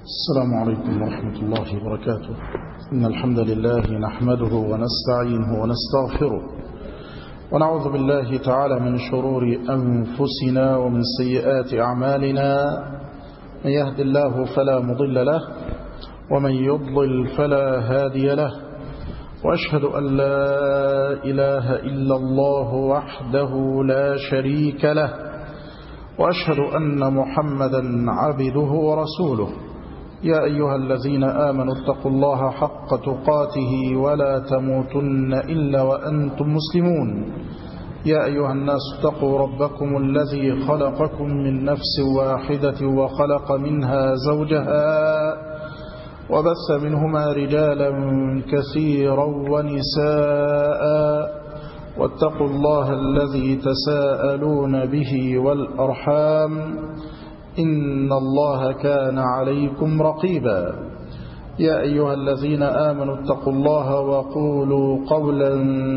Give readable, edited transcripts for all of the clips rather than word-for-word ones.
السلام عليكم ورحمة الله وبركاته. إن الحمد لله نحمده ونستعينه ونستغفره ونعوذ بالله تعالى من شرور أنفسنا ومن سيئات أعمالنا. من يهد الله فلا مضل له ومن يضلل فلا هادي له، وأشهد أن لا إله إلا الله وحده لا شريك له، وأشهد أن محمدا عبده ورسوله. يا أيها الذين آمنوا اتقوا الله حق تقاته ولا تموتن إلا وأنتم مسلمون. يا أيها الناس اتقوا ربكم الذي خلقكم من نفس واحدة وخلق منها زوجها وبث منهما رجالا كثيرا ونساء، واتقوا الله الذي تساءلون به والأرحام إن الله كان عليكم رقيبا. يا أيها الذين آمنوا اتقوا الله وقولوا قولا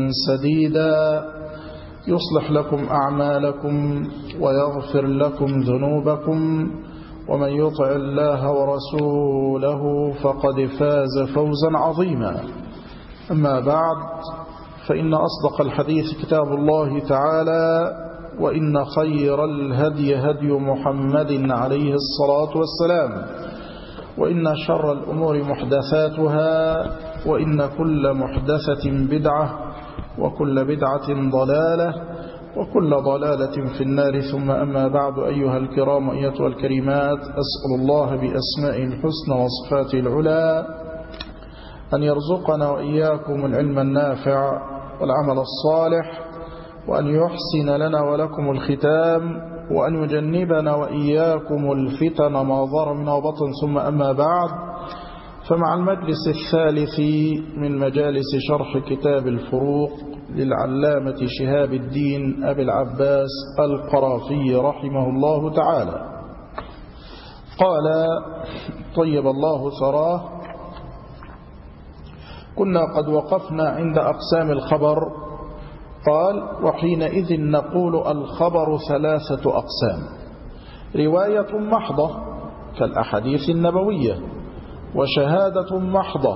سديدا يصلح لكم أعمالكم ويغفر لكم ذنوبكم، ومن يطع الله ورسوله فقد فاز فوزا عظيما. أما بعد، فإن أصدق الحديث كتاب الله تعالى، وإن خير الهدي هدي محمد عليه الصلاة والسلام، وإن شر الأمور محدثاتها، وإن كل محدثة بدعة، وكل بدعة ضلالة، وكل ضلالة في النار. ثم أما بعد، أيها الكرام أيتها الكريمات، أسأل الله بأسماء الحسنى وصفاته العلى أن يرزقنا وإياكم العلم النافع والعمل الصالح، وأن يحسن لنا ولكم الختام، وأن يجنبنا وإياكم الفتن ما ظهر منها وبطن. ثم أما بعد، فمع المجلس الثالث من مجالس شرح كتاب الفروق للعلامة شهاب الدين أبي العباس القرافي رحمه الله تعالى، قال طيب الله ثراه: كنا قد وقفنا عند أقسام الخبر. قال: وحينئذ نقول الخبر ثلاثة أقسام: رواية محضة كالأحاديث النبوية، وشهادة محضة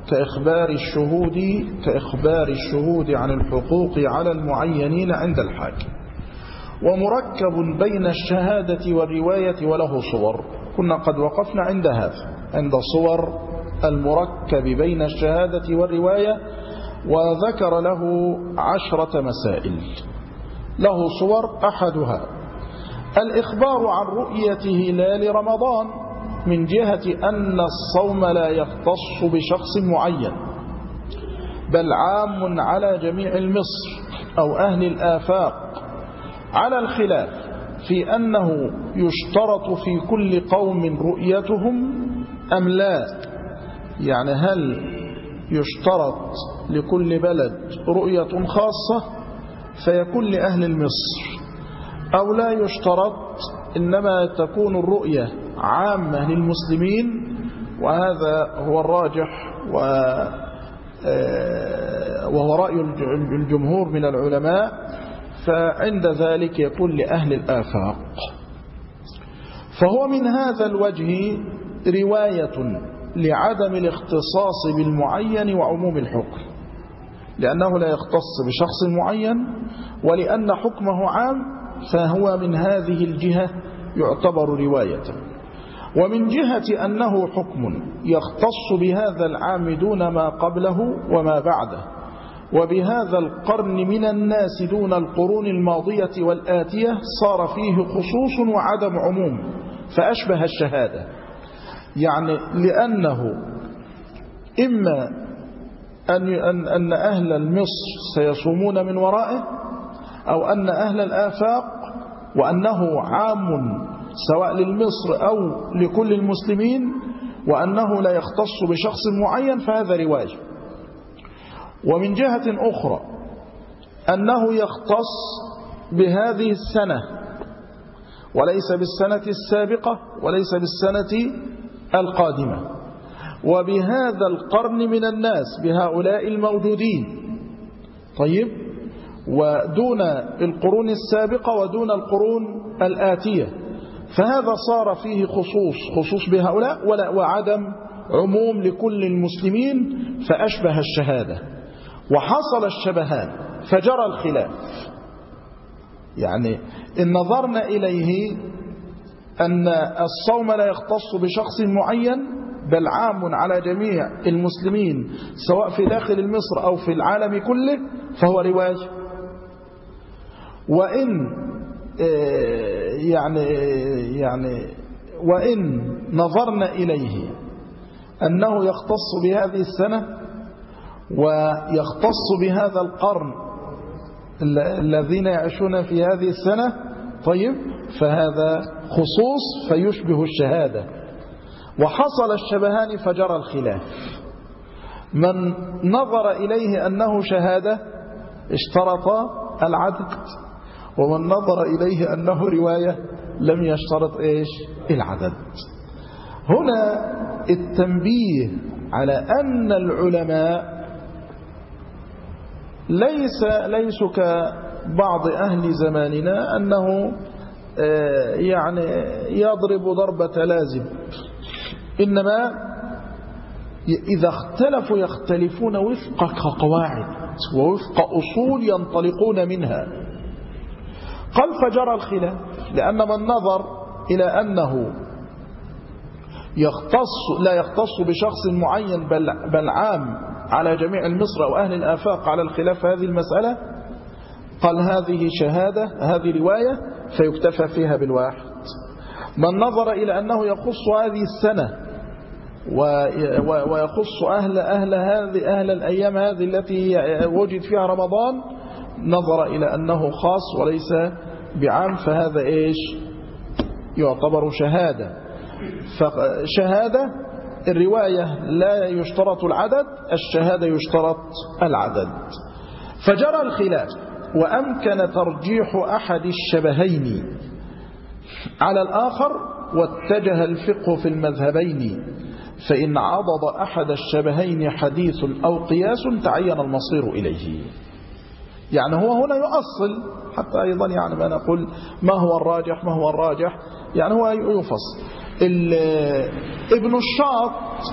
كإخبار الشهود عن الحقوق على المعينين عند الحاكم، ومركب بين الشهادة والرواية وله صور. كنا قد وقفنا عند هذا، عند صور المركب بين الشهادة والرواية، وذكر له 10 مسائل. له صور: أحدها الإخبار عن رؤية هلال رمضان من جهة أن الصوم لا يختص بشخص معين، بل عام على جميع المصر أو أهل الآفاق، على الخلاف في أنه يشترط في كل قوم رؤيتهم أم لا. يعني هل يشترط لكل بلد رؤية خاصة فيكون لأهل المصر، أو لا يشترط، إنما تكون الرؤية عامة للمسلمين؟ وهذا هو الراجح وهو رأي الجمهور من العلماء، فعند ذلك يكون لأهل الآفاق. فهو من هذا الوجه رواية لعدم الاختصاص بالمعين وعموم الحكم، لأنه لا يختص بشخص معين، ولأن حكمه عام، فهو من هذه الجهة يعتبر رواية. ومن جهة أنه حكم يختص بهذا العام دون ما قبله وما بعده، وبهذا القرن من الناس دون القرون الماضية والآتية، صار فيه خصوص وعدم عموم، فأشبه الشهادة. يعني لأنه إما أن أهل المصر سيصومون من ورائه، أو أن أهل الآفاق، وأنه عام سواء للمصر أو لكل المسلمين، وأنه لا يختص بشخص معين، فهذا رواية. ومن جهة أخرى أنه يختص بهذه السنة وليس بالسنة السابقة وليس بالسنة القادمة، وبهذا القرن من الناس، بهؤلاء الموجودين. طيب، ودون القرون السابقة ودون القرون الآتية، فهذا صار فيه خصوص بهؤلاء وعدم عموم لكل المسلمين، فأشبه الشهادة وحصل الشبهان فجرى الخلاف. يعني إن نظرنا إليه أن الصوم لا يختص بشخص معين بل عام على جميع المسلمين سواء في داخل مصر أو في العالم كله فهو رواية. وإن نظرنا إليه أنه يختص بهذه السنة ويختص بهذا القرن الذين يعيشون في هذه السنة، طيب فهذا خصوص فيشبه الشهادة وحصل الشبهان فجرى الخلاف. من نظر إليه أنه شهادة اشترط العدد، ومن نظر إليه أنه رواية لم يشترط العدد. هنا التنبيه على أن العلماء ليسوا كبعض أهل زماننا أنه يعني يضرب ضربة لازم، إنما إذا اختلفوا يختلفون وفق قواعد ووفق أصول ينطلقون منها. قال فجرى الخلاف، لأن من نظر إلى أنه لا يختص بشخص معين بل عام على جميع المصر أو أهل الآفاق على الخلاف هذه المسألة، قال هذه شهادة، هذه رواية فيكتفى فيها بالواحد. من نظر إلى أنه يخص هذه السنة ويخص أهل الأيام هذه التي وجد فيها رمضان، نظر إلى أنه خاص وليس بعام، فهذا يعتبر شهادة. فشهادة الرواية لا يشترط العدد، الشهادة يشترط العدد. فجرى الخلاف وأمكن ترجيح أحد الشبهين على الآخر، واتجه الفقه في المذهبين، فإن عضد أحد الشبهين حديث أو قياس تعين المصير إليه. يعني هو هنا يؤصل حتى أيضا يعني ما نقول ما هو الراجح، يعني هو يفصل. ابن الشاط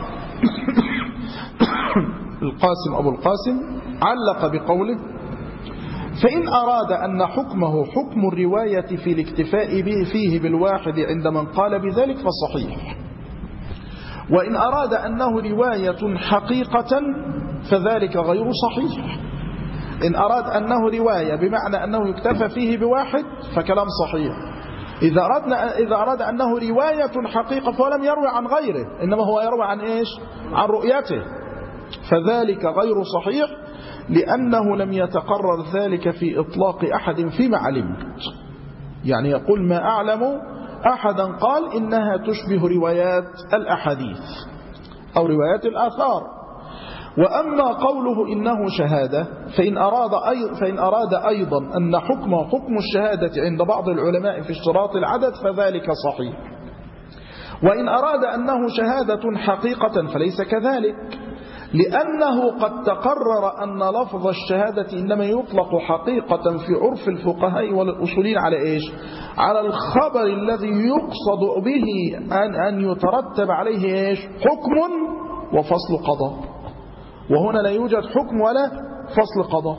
أبو القاسم علق بقوله: فإن أراد أن حكمه حكم الرواية في الاكتفاء فيه بالواحد عند من قال بذلك فصحيح، وإن أراد أنه رواية حقيقة فذلك غير صحيح. إن أراد أنه رواية بمعنى أنه يكتفى فيه بواحد فكلام صحيح. إذا أراد أنه رواية حقيقة فلم يروي عن غيره، إنما هو يروي عن عن رؤيته، فذلك غير صحيح، لأنه لم يتقرر ذلك في إطلاق أحد فيما علمت. يعني يقول ما أعلم أحدا قال إنها تشبه روايات الأحاديث أو روايات الآثار. وأما قوله إنه شهادة فإن أراد أيضا أن حكمه حكم الشهادة عند بعض العلماء في اشتراط العدد فذلك صحيح، وإن أراد أنه شهادة حقيقة فليس كذلك، لأنه قد تقرر أن لفظ الشهادة إنما يطلق حقيقة في عرف الفقهاء والأصولين على على الخبر الذي يقصد به أن يترتب عليه حكم وفصل قضاء، وهنا لا يوجد حكم ولا فصل قضاء.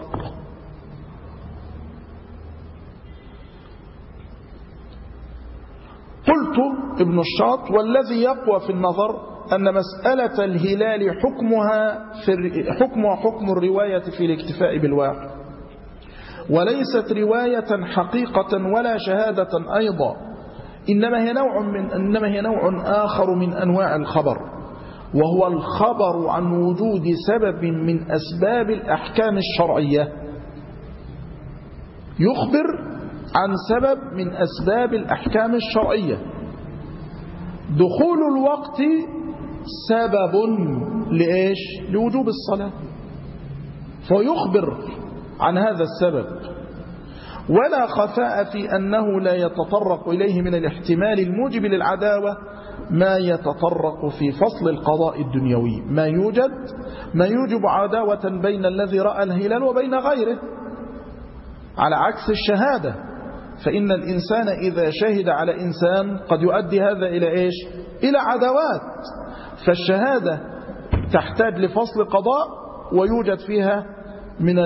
قلت ابن الشاط: والذي يقوى في النظر أن مسألة الهلال حكمها حكم الرواية في الاكتفاء بالواحد، وليست رواية حقيقة ولا شهادة أيضا، إنما هي نوع آخر من أنواع الخبر، وهو الخبر عن وجود سبب من أسباب الأحكام الشرعية. يخبر عن سبب من أسباب الأحكام الشرعية. دخول الوقت سبب لوجوب الصلاة، فيخبر عن هذا السبب، ولا خفاء في أنه لا يتطرق إليه من الاحتمال الموجب للعداوة ما يتطرق في فصل القضاء الدنيوي، ما يوجب عداوة بين الذي رأى الهلال وبين غيره، على عكس الشهادة فإن الإنسان إذا شهد على إنسان قد يؤدي هذا إلى إيش؟ إلى عداوات. فالشهادة تحتاج لفصل قضاء ويوجد فيها من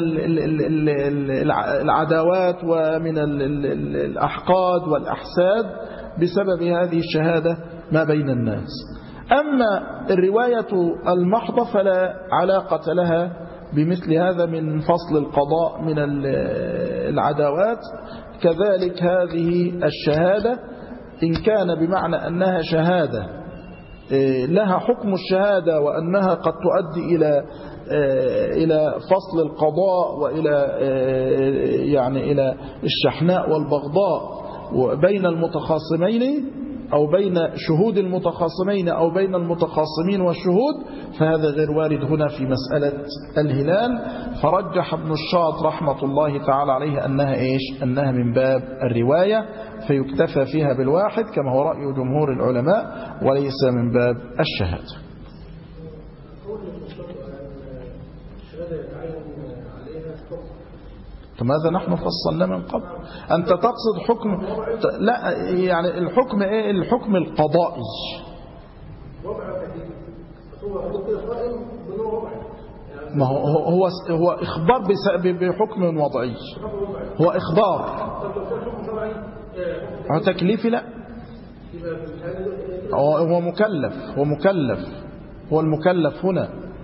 العداوات ومن الأحقاد والأحساد بسبب هذه الشهادة ما بين الناس. أما الرواية المحضة فلا علاقة لها بمثل هذا من فصل القضاء من العداوات. كذلك هذه الشهادة إن كان بمعنى أنها شهادة لها حكم الشهادة وأنها قد تؤدي إلى فصل القضاء وإلى يعني إلى الشحناء والبغضاء بين المتخاصمين أو بين شهود المتخاصمين أو بين المتخاصمين والشهود، فهذا غير وارد هنا في مسألة الهلال. فرجح ابن الشاط رحمة الله تعالى عليه أنها إيش؟ أنها من باب الرواية، فيكتفى فيها بالواحد كما هو رأي جمهور العلماء وليس من باب الشهادة. ماذا نحن فصلنا من قبل؟ أنت تقصد حكم؟ لا، يعني الحكم إيه؟ الحكم القضائي. ما هو إخبار بحكم وضعي، هو إخبار. هو تكليفي؟ لا، هو مكلف، هو المكلف هنا.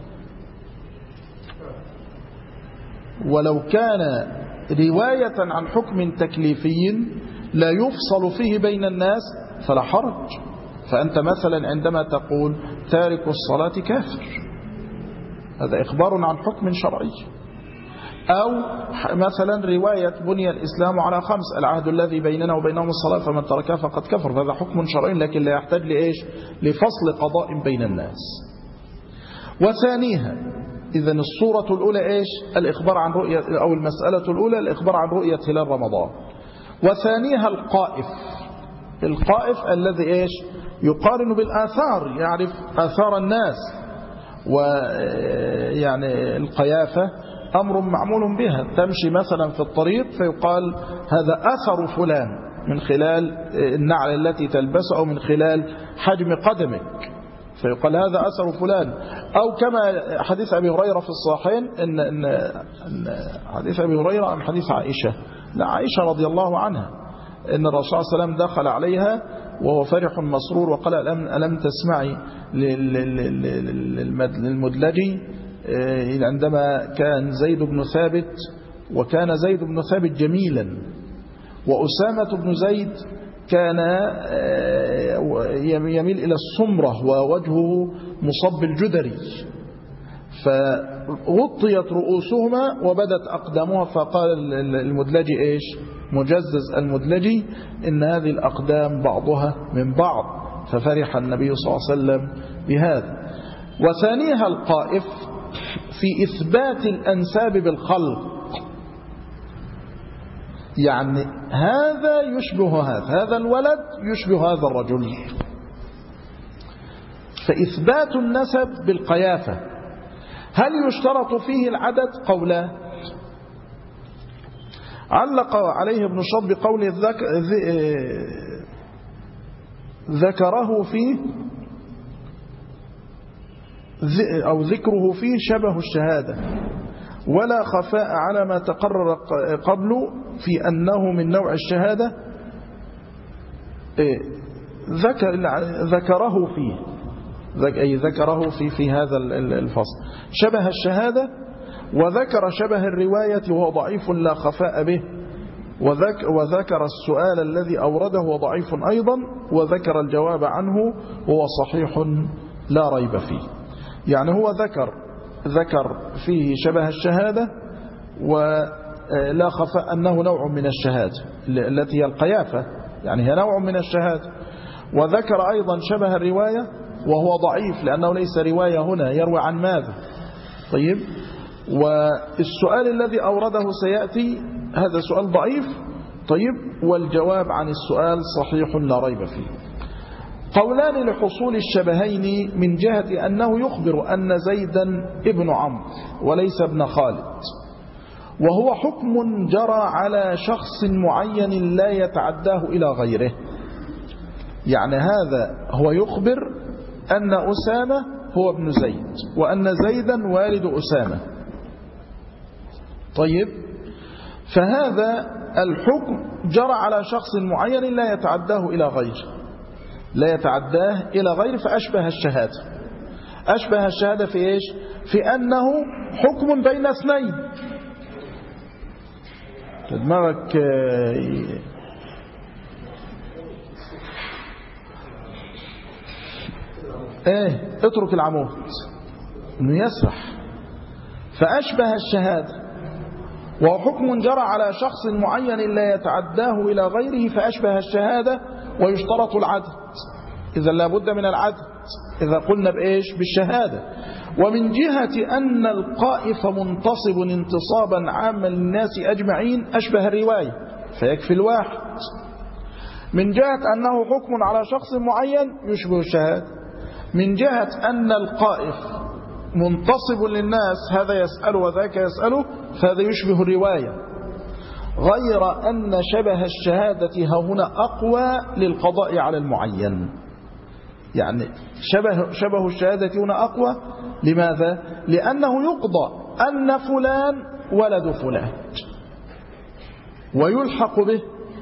ولو كان رواية عن حكم تكليفي لا يفصل فيه بين الناس فلا حرج. فأنت مثلا عندما تقول تارك الصلاة كافر، هذا إخبار عن حكم شرعي. أو مثلا رواية بني الإسلام على 5، العهد الذي بيننا وبينهم الصلاة فمن تركها فقد كفر، هذا حكم شرعي لكن لا يحتاج لإيش؟ لفصل قضاء بين الناس. وثانيها، إذن الصورة الأولى إيش؟ الإخبار عن رؤية، أو المسألة الأولى الإخبار عن رؤية هلال رمضان. وثانيها القائف الذي إيش؟ يقارن بالآثار، يعرف آثار الناس. ويعني القيافة أمر معمول بها، تمشي مثلا في الطريق فيقال هذا أثر فلان من خلال النعل التي تلبسه أو من خلال حجم قدمك، فيقال هذا أثر فلان. أو كما حديث أبي هريرة في الصحيحين، إن حديث أبي هريرة أم حديث عائشة؟ لا، عائشة رضي الله عنها، إن الرسول صلى الله عليه وسلم دخل عليها وهو فرح مسرور وقال ألم تسمعي للمدلجي عندما كان زيد بن ثابت، وكان زيد بن ثابت جميلا، وأسامة بن زيد كان يميل إلى السمرة ووجهه مصب الجدري، فغطيت رؤوسهما وبدت أقدامها، فقال المدلجي إيش؟ مجزز المدلجي إن هذه الأقدام بعضها من بعض، ففرح النبي صلى الله عليه وسلم بهذا. وثانيها القائف في إثبات الأنساب بالخلق، يعني هذا يشبه هذا الولد يشبه هذا الرجل، فإثبات النسب بالقيافة. هل يشترط فيه العدد؟ قولا. علق عليه ابن الشاط بقوله ذكره فيه أو ذكره فيه شبه الشهادة ولا خفاء على ما تقرر قبله في أنه من نوع الشهادة. ذكره فيه، أي ذكره في هذا الفصل شبه الشهادة، وذكر شبه الرواية وهو ضعيف لا خفاء به، وذكر السؤال الذي أورده وهو ضعيف أيضا، وذكر الجواب عنه وهو صحيح لا ريب فيه. يعني هو ذكر فيه شبه الشهادة ولا خفاء أنه نوع من الشهادة التي هي القيافة، يعني هي نوع من الشهادة، وذكر أيضا شبه الرواية وهو ضعيف لأنه ليس رواية هنا، يروي عن ماذا؟ طيب، والسؤال الذي أورده سيأتي هذا سؤال ضعيف، طيب، والجواب عن السؤال صحيح لا ريب فيه. قولان لحصول الشبهين من جهة أنه يخبر أن زيدا ابن عمرو وليس ابن خالد، وهو حكم جرى على شخص معين لا يتعداه إلى غيره. يعني هذا هو يخبر أن أسامة هو ابن زيد وأن زيدا والد أسامة. طيب، فهذا الحكم جرى على شخص معين لا يتعداه إلى غيره، لا يتعداه إلى غيره، فأشبه الشهادة. أشبه الشهادة في إيش؟ في أنه حكم بين اثنين. دماغك اترك العمود انه يسرح. فأشبه الشهادة وهو حكم جرى على شخص معين لا يتعداه إلى غيره، فأشبه الشهادة ويشترط العدد. إذا لابد من العدد إذا قلنا بإيش؟ بالشهادة. ومن جهة أن القائف منتصب انتصابا عاما للناس أجمعين أشبه الرواية فيكفي الواحد. من جهة أنه حكم على شخص معين يشبه الشهادة. من جهة أن القائف منتصب للناس، هذا يسأل وذاك يسأله، فهذا يشبه الرواية، غير أن شبه الشهادة هنا أقوى للقضاء على المعين. يعني شبه الشهادة هنا أقوى. لماذا؟ لأنه يقضى أن فلان ولد فلان ويلحق به،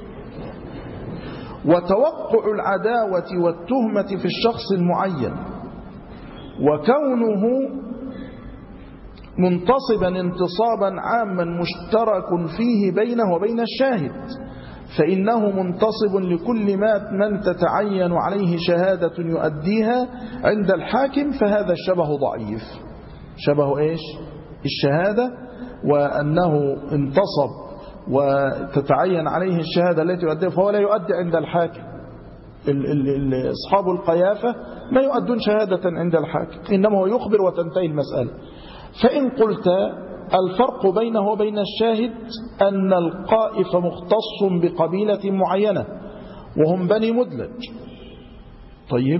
وتوقع العداوة والتهمة في الشخص المعين وكونه منتصبا انتصابا عاما مشترك فيه بينه وبين الشاهد، فإنه منتصب لكل من تتعين عليه شهادة يؤديها عند الحاكم، فهذا الشبه ضعيف. شبه إيش؟ الشهادة، وأنه انتصب وتتعين عليه الشهادة التي يؤديها، فهو لا يؤدي عند الحاكم. أصحاب القيافة ما يؤدون شهادة عند الحاكم، إنما هو يخبر وتنتهي المسألة. فإن قلت الفرق بينه وبين الشاهد أن القائف مختص بقبيلة معينة وهم بني مدلج، طيب،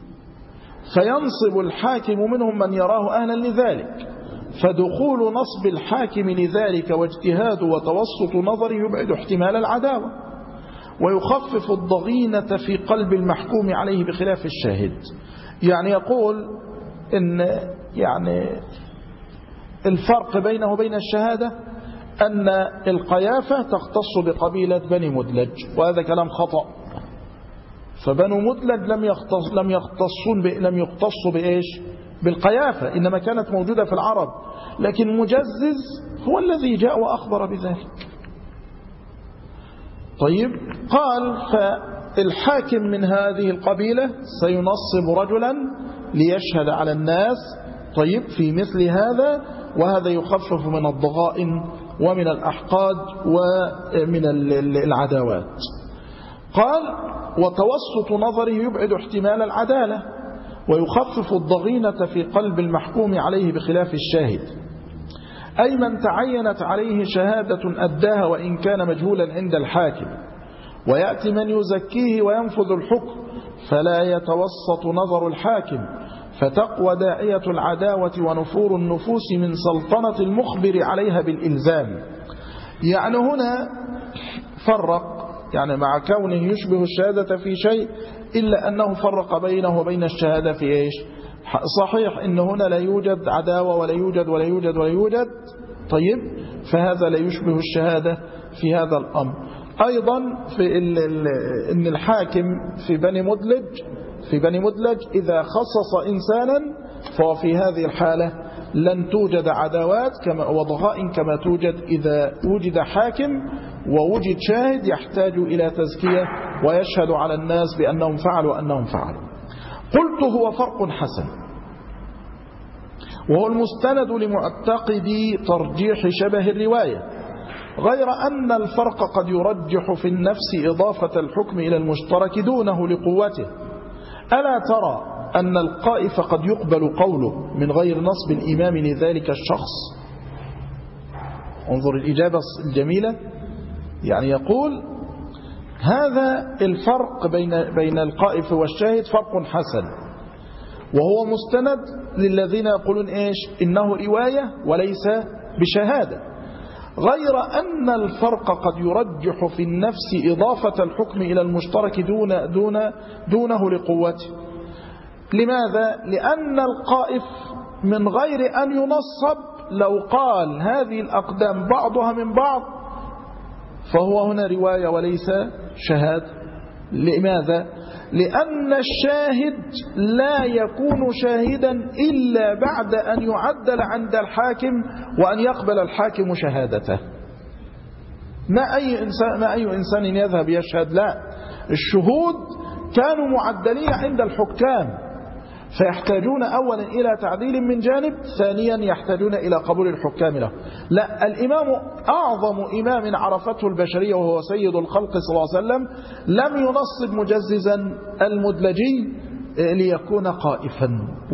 فينصب الحاكم منهم من يراه أهلا لذلك، فدخول نصب الحاكم لذلك واجتهاد وتوسط نظره يبعد احتمال العداوة ويخفف الضغينة في قلب المحكوم عليه بخلاف الشاهد. يعني يقول إن يعني الفرق بينه وبين الشهادة أن القيافة تختص بقبيلة بني مدلج، وهذا كلام خطأ. فبنو مدلج لم يختصوا بإيش؟ بالقيافة، إنما كانت موجودة في العرب، لكن مجزز هو الذي جاء وأخبر بذلك. طيب، قال فالحاكم من هذه القبيلة سينصب رجلا ليشهد على الناس، طيب، في مثل هذا، وهذا يخفف من الضغائن ومن الأحقاد ومن العداوات. قال وتوسط نظره يبعد احتمال العدالة ويخفف الضغينة في قلب المحكوم عليه بخلاف الشاهد، أي من تعينت عليه شهادة أداها وإن كان مجهولا عند الحاكم، ويأتي من يزكيه وينفذ الحكم فلا يتوسط نظر الحاكم، فتقوى داعية العداوة ونفور النفوس من سلطنة المخبر عليها بالإلزام. يعني هنا فرق، يعني مع كونه يشبه الشهادة في شيء إلا أنه فرق بينه وبين الشهادة في إيش؟ صحيح إن هنا لا يوجد عداوة ولا يوجد ولا يوجد ولا يوجد، طيب، فهذا لا يشبه الشهادة في هذا الأمر. أيضا في إن الحاكم في بني مدلج إذا خصص إنسانا فهو في هذه الحالة لن توجد عداوات وضغائن كما توجد إذا وجد حاكم ووجد شاهد يحتاج إلى تزكية ويشهد على الناس بأنهم فعلوا وأنهم فعلوا. قلت هو فرق حسن، وهو المستند لمعتقدي ترجيح شبه الرواية، غير أن الفرق قد يرجح في النفس إضافة الحكم إلى المشترك دونه لقوته. ألا ترى أن القائف قد يقبل قوله من غير نصب الإمام لذلك الشخص؟ انظر الإجابة الجميلة، يعني يقول هذا الفرق بين القائف والشاهد فرق حسن، وهو مستند للذين يقولون إيش؟ إنه رواية وليس بشهادة، غير أن الفرق قد يرجح في النفس إضافة الحكم إلى المشترك دونه لقوته. لماذا؟ لأن القائف من غير أن ينصب لو قال هذه الأقدام بعضها من بعض فهو هنا رواية وليس شهادة. لماذا؟ لأن الشاهد لا يكون شاهدا إلا بعد أن يعدل عند الحاكم وأن يقبل الحاكم شهادته. ما أي إنسان يذهب يشهد؟ لا، الشهود كانوا معدلين عند الحكام، فيحتاجون أولا إلى تعديل من جانب، ثانيا يحتاجون إلى قبول الحكام له. لا، الإمام أعظم إمام عرفته البشرية وهو سيد الخلق صلى الله عليه وسلم لم ينصب مجززا المدلجي ليكون قائفا،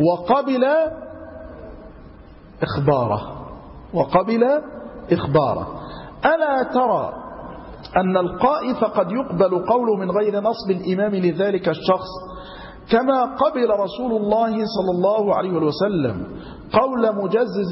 وقبل إخباره. ألا ترى أن القائف قد يقبل قوله من غير نصب الإمام لذلك الشخص، كما قبل رسول الله صلى الله عليه وسلم قول مجزز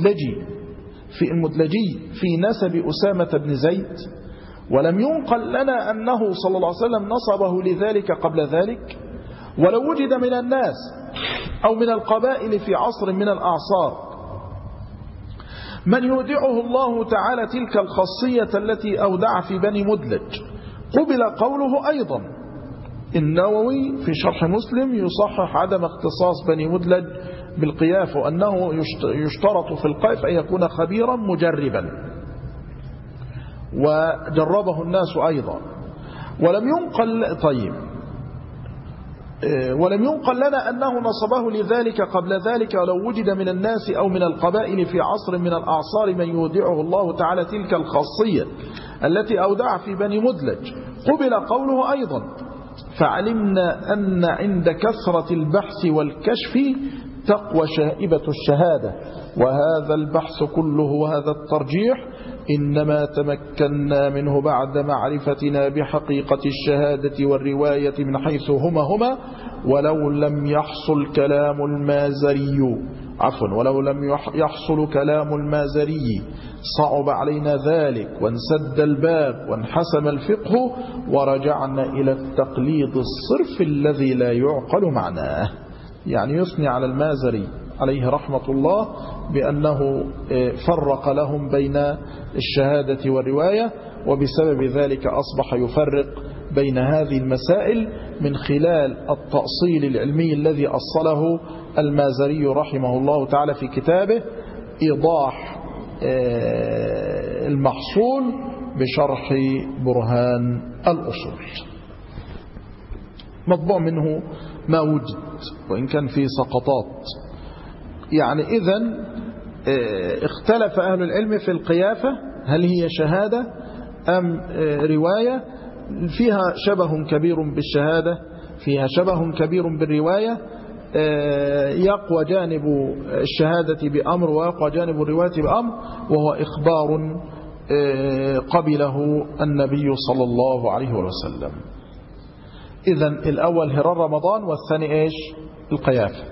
المدلجي في نسب أسامة بن زيد، ولم ينقل لنا أنه صلى الله عليه وسلم نصبه لذلك قبل ذلك. ولو وجد من الناس أو من القبائل في عصر من الأعصار من يودعه الله تعالى تلك الخاصية التي أودع في بني مدلج قبل قوله أيضا. النووي في شرح مسلم يصحح عدم اختصاص بني مدلج بالقياف، وأنه يشترط في القيف أن يكون خبيرا مجربا، وجربه الناس أيضا. ولم ينقل لنا أنه نصبه لذلك قبل ذلك. ولو وجد من الناس أو من القبائل في عصر من الأعصار من يودعه الله تعالى تلك الخاصية التي أودع في بني مدلج قبل قوله أيضا. فعلمنا أن عند كثرة البحث والكشف تقوى شائبة الشهادة، وهذا البحث كله وهذا الترجيح إنما تمكنا منه بعد معرفتنا بحقيقة الشهادة والرواية من حيث هما ولو لم يحصل كلام المازري صعب علينا ذلك وانسد الباب وانحسم الفقه ورجعنا إلى التقليد الصرف الذي لا يعقل معناه. يعني يثني على المازري عليه رحمة الله بأنه فرق لهم بين الشهادة والرواية، وبسبب ذلك أصبح يفرق بين هذه المسائل من خلال التأصيل العلمي الذي أصله المازري رحمه الله تعالى في كتابه إيضاح المحصول بشرح برهان الأصول. مطبوع منه ما وجد وإن كان فيه سقطات. يعني إذن اختلف أهل العلم في القيافة، هل هي شهادة أم رواية؟ فيها شبه كبير بالشهادة، فيها شبه كبير بالرواية. يقوى جانب الشهادة بأمر ويقوى جانب الرواية بأمر، وهو إخبار قبله النبي صلى الله عليه وسلم. إذن الأول هلال رمضان، والثاني إيش؟ القيافة.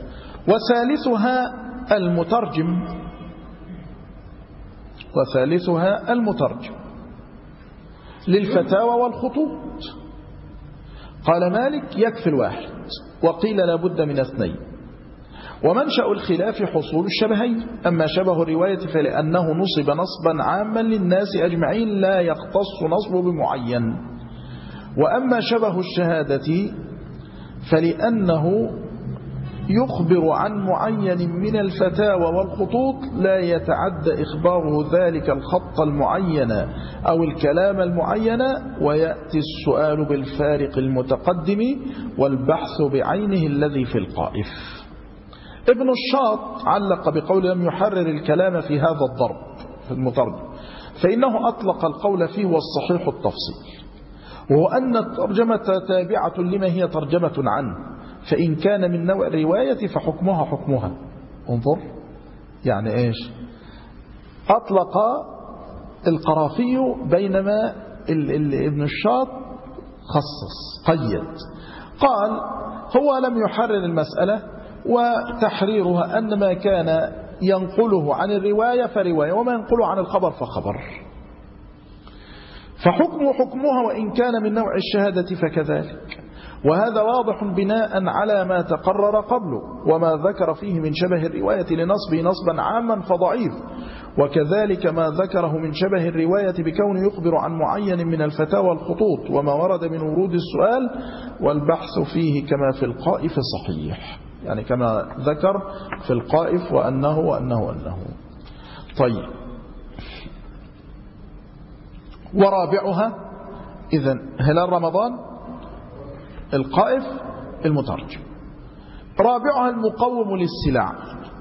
وثالثها المترجم للفتاوى والخطوط. قال مالك يكفي الواحد، وقيل لابد من اثنين. ومنشأ الخلاف حصول الشبهين. أما شبه الرواية فلأنه نصب نصبا عاما للناس أجمعين لا يختص نصب بمعين. وأما شبه الشهادة فلأنه يخبر عن معين من الفتاوى والخطوط لا يتعدى إخباره ذلك الخط المعين أو الكلام المعين، ويأتي السؤال بالفارق المتقدم والبحث بعينه الذي في القائف. ابن الشاط علق بقول لم يحرر الكلام في هذا الضرب في المترجم، فإنه أطلق القول فيه والصحيح التفصيل، وهو أن الترجمة تابعة لما هي ترجمة عنه، فإن كان من نوع الرواية فحكمها. انظر يعني إيش؟ أطلق القرافي بينما ابن الشاط خصص قيد. قال هو لم يحرر المسألة، وتحريرها أن ما كان ينقله عن الرواية فرواية، وما ينقله عن الخبر فخبر. فحكمه حكمها وإن كان من نوع الشهادة فكذلك. وهذا واضح بناء على ما تقرر قبله، وما ذكر فيه من شبه الرواية لنصبه نصبا عاما فضعيف، وكذلك ما ذكره من شبه الرواية بكونه يخبر عن معين من الفتاوى والخطوط، وما ورد من ورود السؤال والبحث فيه كما في القائف صحيح، يعني كما ذكر في القائف وأنه. طيب، ورابعها إذن هلال رمضان، القائف، المترجم. رابعها المقوم للسلع،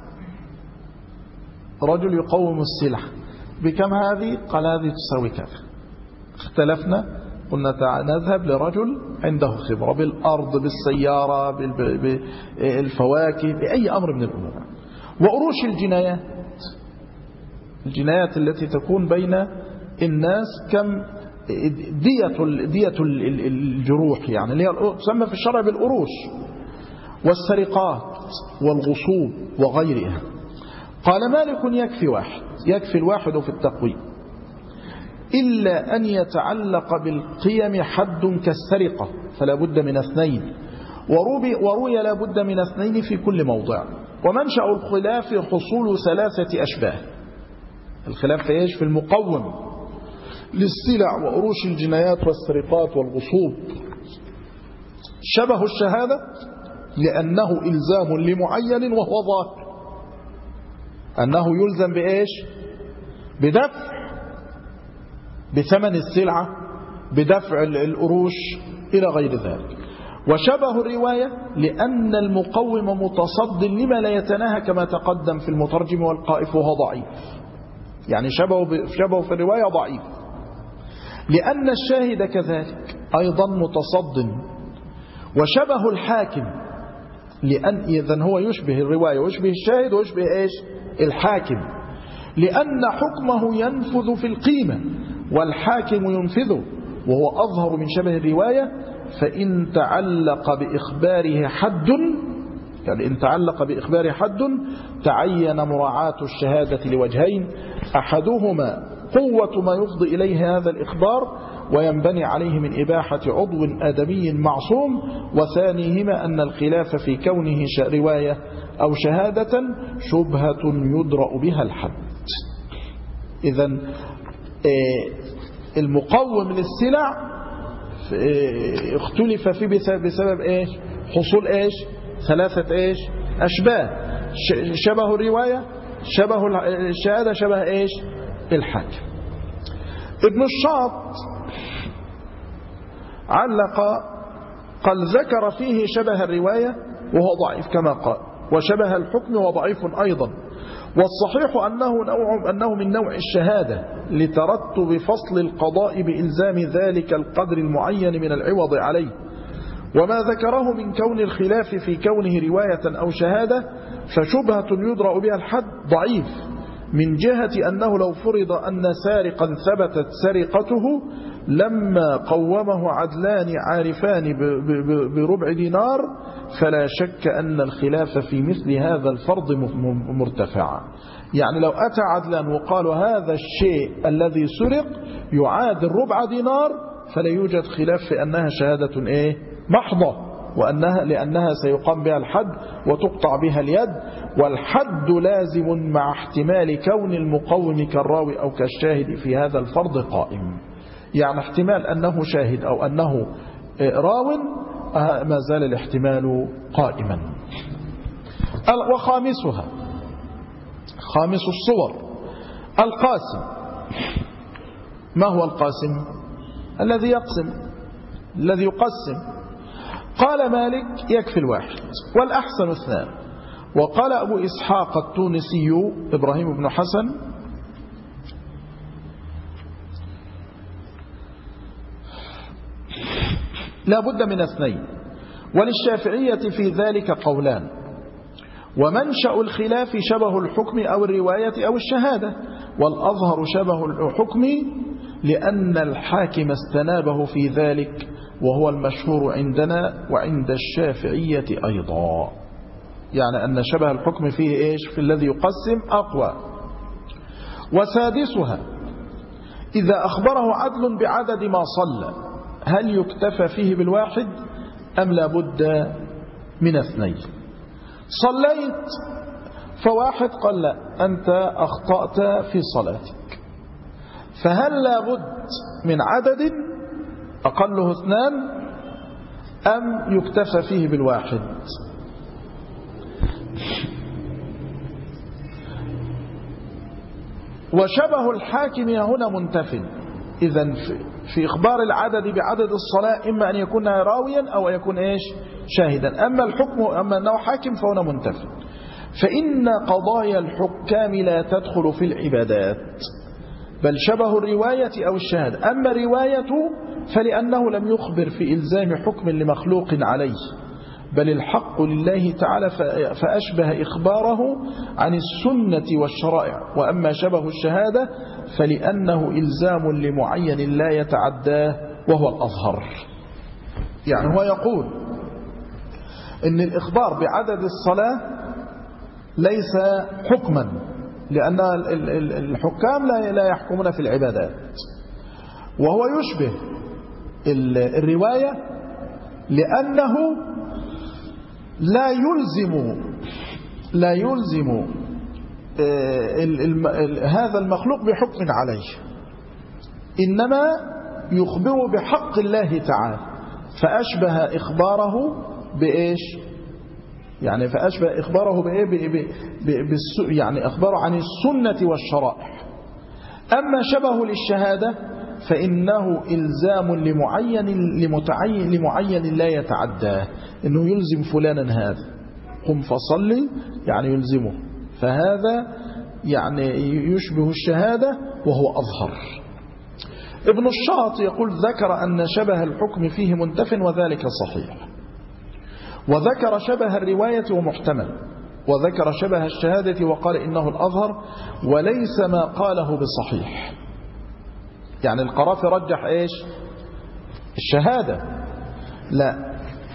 رجل يقوم السلع بكم هذه؟ قال هذه تساوي كذا. اختلفنا، قلنا نذهب لرجل عنده خبرة بالأرض، بالسيارة، بالفواكه، بأي أمر من الأمور. وأروش الجنايات التي تكون بين الناس، كم دية الجروح، يعني اللي تسمى في الشرع بالأروش، والسرقات والغصوب وغيرها. قال مالك يكفي الواحد في التقويم، إلا أن يتعلق بالقيم حد كالسرقة فلا بد من 2، وروي لا بد من 2 في كل موضع. ومنشأ الخلاف حصول 3 أشباه. الخلاف في إيش؟ في المقوم للسلع وأروش الجنايات والسرقات والغصوب. شبه الشهادة لأنه إلزام لمعين وهو ظاهر، أنه يلزم بإيش؟ بدفع، بثمن السلعة، بدفع الأروش إلى غير ذلك. وشبه الرواية لأن المقوم متصد لما لا يتناهى كما تقدم في المترجم والقائف، وهو ضعيف. يعني شبه في الرواية ضعيف، لأن الشاهد كذلك أيضا متصد. وشبه الحاكم لأن إذن هو يشبه الرواية ويشبه الشاهد ويشبه إيش؟ الحاكم، لأن حكمه ينفذ في القيمة والحاكم ينفذه، وهو أظهر من شبه الرواية. فإن تعلق بإخباره حد، يعني إن تعلق بإخباره حد تعين مراعاة الشهادة لوجهين: أحدهما قوة ما يفضي إليه هذا الإخبار وينبني عليه من إباحة عضو آدمي معصوم، وثانيهما أن الخلاف في كونه رواية أو شهادة شبهة يدرأ بها الحد. إذن المقوم للسلع اختلف فيه بسبب إيش؟ حصول إيش؟ 3 إيش؟ أشباه: شبه الرواية، شبه الشهادة، شبه إيش؟ الحاكم. ابن الشاط علق قال ذكر فيه شبه الرواية وهو ضعيف كما قال، وشبه الحكم وضعيف أيضا. والصحيح أنه من نوع الشهادة لترتب فصل القضاء بإلزام ذلك القدر المعين من العوض عليه. وما ذكره من كون الخلاف في كونه رواية أو شهادة فشبهة يدرأ بها الحد ضعيف، من جهة أنه لو فرض أن سارقا ثبتت سرقته لما قومه عدلان عارفان بربع دينار، فلا شك أن الخلاف في مثل هذا الفرض مرتفع. يعني لو أتى عدلان وقالوا هذا الشيء الذي سرق يعادل ربع دينار، فلا يوجد خلاف في أنها شهادة محضة، لأنها سيقام بها الحد وتقطع بها اليد. والحد لازم مع احتمال كون المقوم كالراوي أو كالشاهد في هذا الفرض قائم. يعني احتمال أنه شاهد أو أنه راو ما زال الاحتمال قائما. وخامسها، خامس الصور القاسم. ما هو القاسم؟ الذي يقسم. قال مالك يكفي الواحد والأحسن 2. وقال أبو إسحاق التونسي إبراهيم بن حسن لا بد من 2. وللشافعية في ذلك قولان. ومنشأ الخلاف شبه الحكم أو الرواية أو الشهادة، والأظهر شبه الحكم لأن الحاكم استنابه في ذلك، وهو المشهور عندنا وعند الشافعية أيضا. يعني أن شبه الحكم فيه إيش؟ في الذي يقسم أقوى. وسادسها إذا أخبره عدل بعدد ما صلى هل يكتفى فيه بالواحد أم لا بد من اثنين؟ صليت فواحد قال لا أنت أخطأت في صلاتك، فهل لا بد من عدد أقله 2 أم يكتفى فيه بالواحد؟ وشبه الحاكم هنا منتف. إذن في إخبار العدد بعدد الصلاة إما أن يكون راويا أو أن يكون إيش؟ شاهدا. أما الحكم أما أنه حاكم فهنا منتف. فإن قضايا الحكام لا تدخل في العبادات بل شبه الرواية أو الشهادة. أما الرواية فلأنه لم يخبر في إلزام حكم لمخلوق عليه بل الحق لله تعالى فأشبه إخباره عن السنة والشرائع. وأما شبه الشهادة فلأنه إلزام لمعين لا يتعداه وهو الأظهر. يعني هو يقول إن الإخبار بعدد الصلاة ليس حكما لأن الحكام لا يحكمون في العبادات، وهو يشبه الرواية لأنه لا يلزم هذا المخلوق بحكم عليه، إنما يخبر بحق الله تعالى فأشبه إخباره بإيش؟ يعني فأشبه إخباره بإيه؟ يعني أخباره عن السنة والشرائع. أما شبه للشهادة فإنه إلزام لمعين لا يتعداه، إنه يلزم فلانا هذا قم فصلي يعني يلزمه، فهذا يعني يشبه الشهادة وهو أظهر. ابن الشاط يقول ذكر أن شبه الحكم فيه منتف وذلك صحيح، وذكر شبه الرواية ومحتمل، وذكر شبه الشهادة وقال إنه الأظهر وليس ما قاله بصحيح. يعني القرافي رجح إيش؟ الشهادة. لا،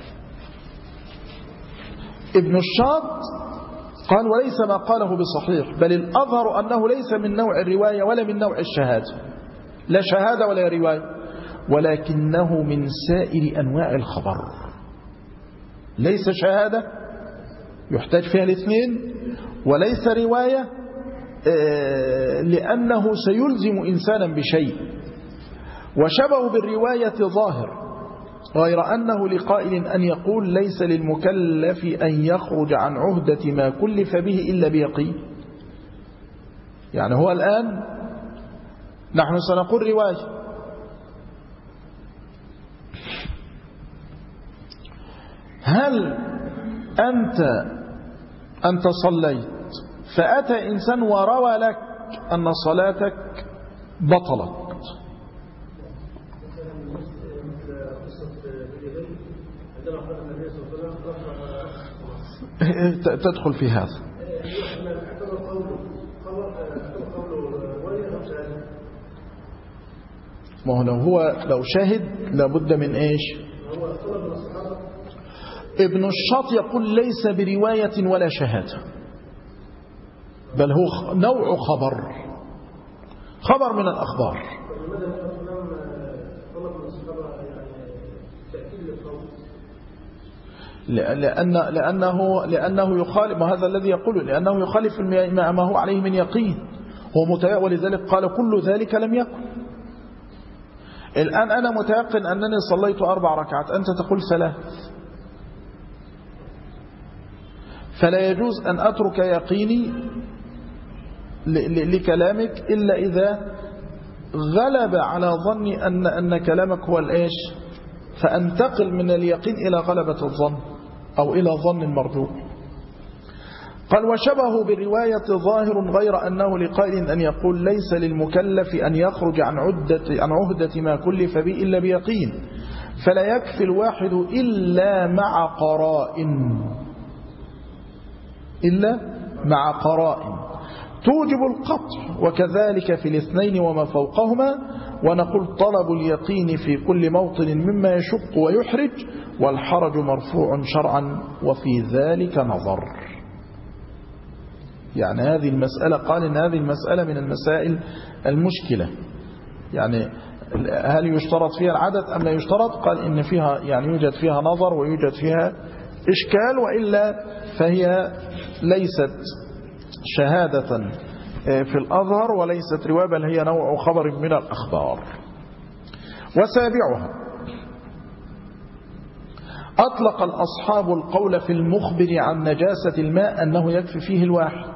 ابن الشاط قال وليس ما قاله بصحيح بل الأظهر أنه ليس من نوع الرواية ولا من نوع الشهادة، لا شهادة ولا رواية، ولكنه من سائر أنواع الخبر. ليس شهادة يحتاج فيها الاثنين، وليس رواية لأنه سيلزم إنسانا بشيء. وشبه بالرواية ظاهر غير أنه لقائل أن يقول ليس للمكلف أن يخرج عن عهدة ما كلف به إلا بيقين. يعني هو الآن نحن سنقول رواية، هل أنت صليت فأتى إنسان وروى لك أن صلاتك بطلت، تدخل في هذا. ما هو لو شاهد لابد من إيش؟ ابن الشاط يقول ليس برواية ولا شهادة بل هو نوع خبر من الأخبار. لأنه يخالف، وهذا الذي يقوله لأنه يخالف ما هو عليه من يقين هو ولذلك قال كل ذلك لم يكن. الآن أنا متيقن أنني صليت 4 ركعات، أنت تقول 3، فلا يجوز أن أترك يقيني لكلامك إلا إذا غلب على ظني أن كلامك هو الإيش، فأنتقل من اليقين إلى غلبة الظن أو إلى ظن المرجوح. قال وشبه بالرواية ظاهر غير أنه لقائل أن يقول ليس للمكلف أن يخرج عن عهدة ما كلف به إلا بيقين، فلا يكفي الواحد إلا مع قرائن توجب القطع، وكذلك في الاثنين وما فوقهما. ونقول طلب اليقين في كل موطن مما يشق ويحرج، والحرج مرفوع شرعا وفي ذلك نظر. يعني هذه المسألة قال إن هذه المسألة من المسائل المشكلة، يعني هل يشترط فيها العدد أم لا يشترط؟ قال إن فيها يعني يوجد فيها نظر ويوجد فيها إشكال، وإلا فهي ليست شهادة في الأظهر وليست رواية، بل هي نوع خبر من الأخبار. وسابعها أطلق الأصحاب القول في المخبر عن نجاسة الماء أنه يكفي فيه الواحد.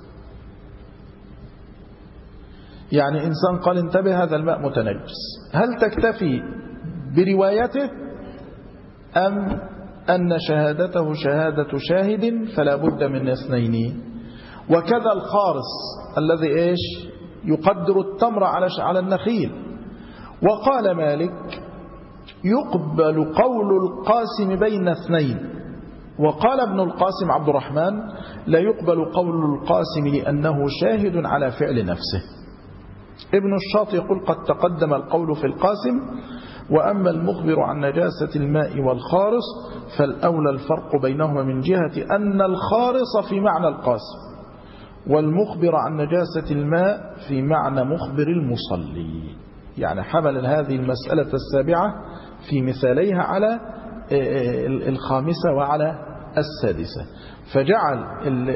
يعني إنسان قال انتبه هذا الماء متنجس، هل تكتفي بروايته أم أن شهادته شهادة شاهد فلا بد من اثنين؟ وكذا الخارص الذي إيش يقدر التمر على النخيل. وقال مالك يقبل قول القاسم بين اثنين، وقال ابن القاسم عبد الرحمن لا يقبل قول القاسم لأنه شاهد على فعل نفسه. ابن الشاط يقول قد تقدم القول في القاسم، وأما المخبر عن نجاسة الماء والخارص فالأولى الفرق بينهما من جهة أن الخارص في معنى القاسم، والمخبر عن نجاسة الماء في معنى مخبر المصلي. يعني حمل هذه المسألة السابعة في مثاليها على الخامسة وعلى السادسة، فجعل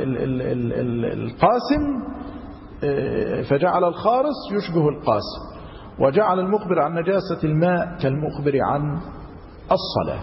القاسم فجعل الخارص يشبه القاسم، وجعل المخبر عن نجاسة الماء كالمخبر عن الصلاة.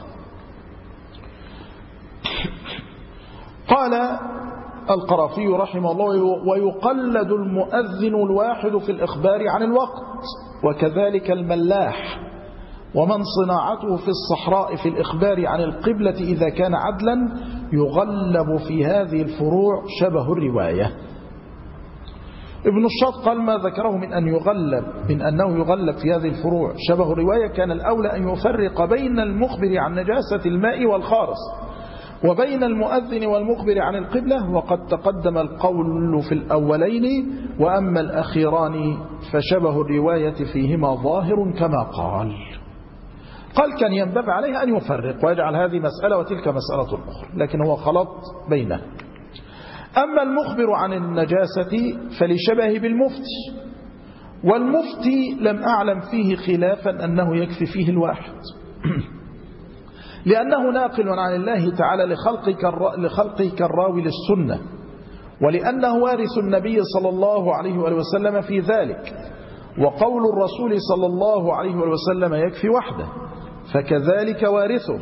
قال القرافي رحمه الله ويقلد المؤذن الواحد في الإخبار عن الوقت، وكذلك الملاح، ومن صناعته في الصحراء في الإخبار عن القبلة إذا كان عدلا يغلب في هذه الفروع شبه الرواية. ابن الشاط قال ما ذكره من أنه يغلب في هذه الفروع شبه الرواية كان الأولى أن يفرق بين المخبر عن نجاسة الماء والخارص وبين المؤذن والمخبر عن القبلة، وقد تقدم القول في الأولين، وأما الأخيران فشبه الرواية فيهما ظاهر كما قال كان ينبغي عليه أن يفرق ويجعل هذه مسألة وتلك مسألة أخرى، لكن هو خلط بينه. أما المخبر عن النجاسة فلشبه بالمفتي، والمفتي لم أعلم فيه خلافا أنه يكفي فيه الواحد لأنه ناقل عن الله تعالى لخلقه كالراوي للسنة، ولأنه وارث النبي صلى الله عليه وسلم في ذلك، وقول الرسول صلى الله عليه وسلم يكفي وحده، فكذلك وارثه.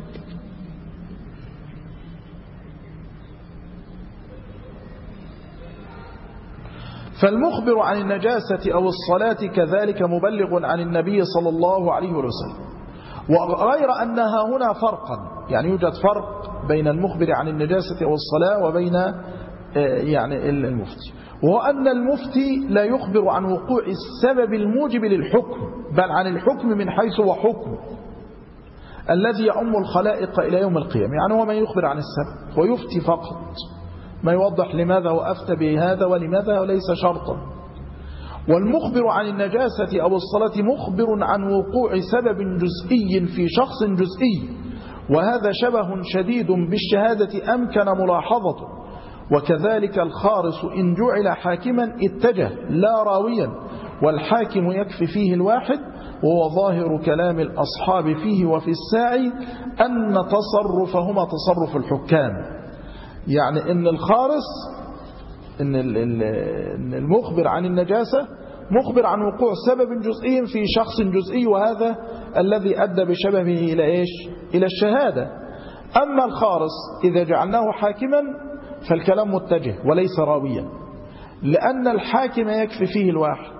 فالمخبر عن النجاسة أو الصلاة كذلك مبلغ عن النبي صلى الله عليه وسلم، وغير أنها هنا فرقا، يعني يوجد فرق بين المخبر عن النجاسة أو الصلاة وبين يعني المفتي، وهو أن المفتي لا يخبر عن وقوع السبب الموجب للحكم، بل عن الحكم من حيث هو حكم الذي يعم الخلائق إلى يوم القيامة. يعني هو ما يخبر عن السبب ويفتي فقط، ما يوضح لماذا وأفتى بهذا ولماذا وليس شرطا. والمخبر عن النجاسة أو الصلاة مخبر عن وقوع سبب جزئي في شخص جزئي، وهذا شبه شديد بالشهادة أمكن ملاحظته. وكذلك الخارص إن جعل حاكما اتجه لا راويا، والحاكم يكفي فيه الواحد، وهو ظاهر كلام الأصحاب فيه وفي الساعي أن تصرفهما تصرف الحكام. يعني إن الخارص إن المخبر عن النجاسة مخبر عن وقوع سبب جزئي في شخص جزئي، وهذا الذي أدى بشبهه إلى إيش؟ إلى الشهادة. أما الخارص إذا جعلناه حاكما فالكلام متجه وليس راويا، لأن الحاكم يكفي فيه الواحد،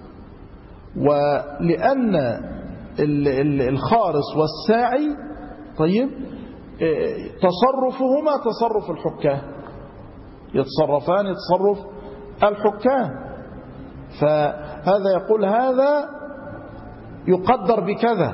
ولأن الخارص والساعي طيب تصرفهما تصرف الحكام، يتصرفان تصرف الحكام، فهذا يقول هذا يقدر بكذا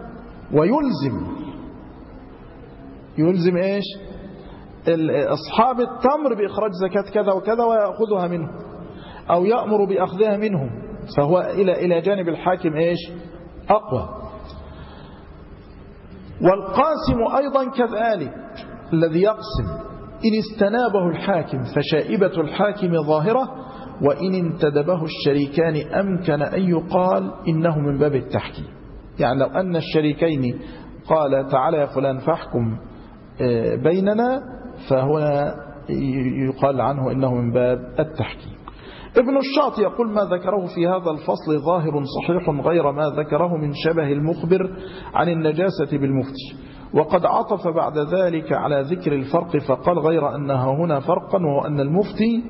ويلزم إيش؟ أصحاب التمر بإخراج زكاة كذا وكذا ويأخذها منه، أو يأمر بأخذها منهم، فهو إلى جانب الحاكم إيش؟ أقوى. والقاسم أيضا كذلك الذي يقسم إن استنابه الحاكم فشائبة الحاكم ظاهرة، وإن انتدبه الشريكان أمكن أن يقال إنه من باب التحكيم. يعني لو أن الشريكين قال تعالى يا فلان فاحكم بيننا، فهنا يقال عنه إنه من باب التحكيم. ابن الشاط يقول ما ذكره في هذا الفصل ظاهر صحيح غير ما ذكره من شبه المخبر عن النجاسة بالمفتي، وقد عطف بعد ذلك على ذكر الفرق فقال غير أنها هنا فرقا، وهو أن المفتي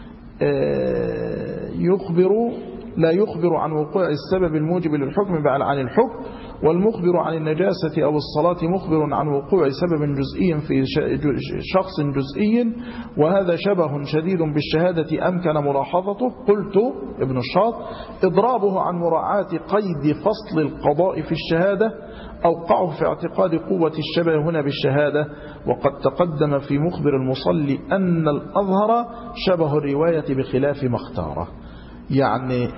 لا يخبر عن وقوع السبب الموجب للحكم بل عن الحكم، والمخبر عن النجاسة أو الصلاة مخبر عن وقوع سبب جزئي في شخص جزئي، وهذا شبه شديد بالشهادة أمكن ملاحظته. قلت ابن الشاط إضرابه عن مراعاة قيد فصل القضاء في الشهادة أوقعه في اعتقاد قوة الشبه هنا بالشهادة، وقد تقدم في مخبر المصلي أن الأظهر شبه الرواية بخلاف ما اختاره. يعني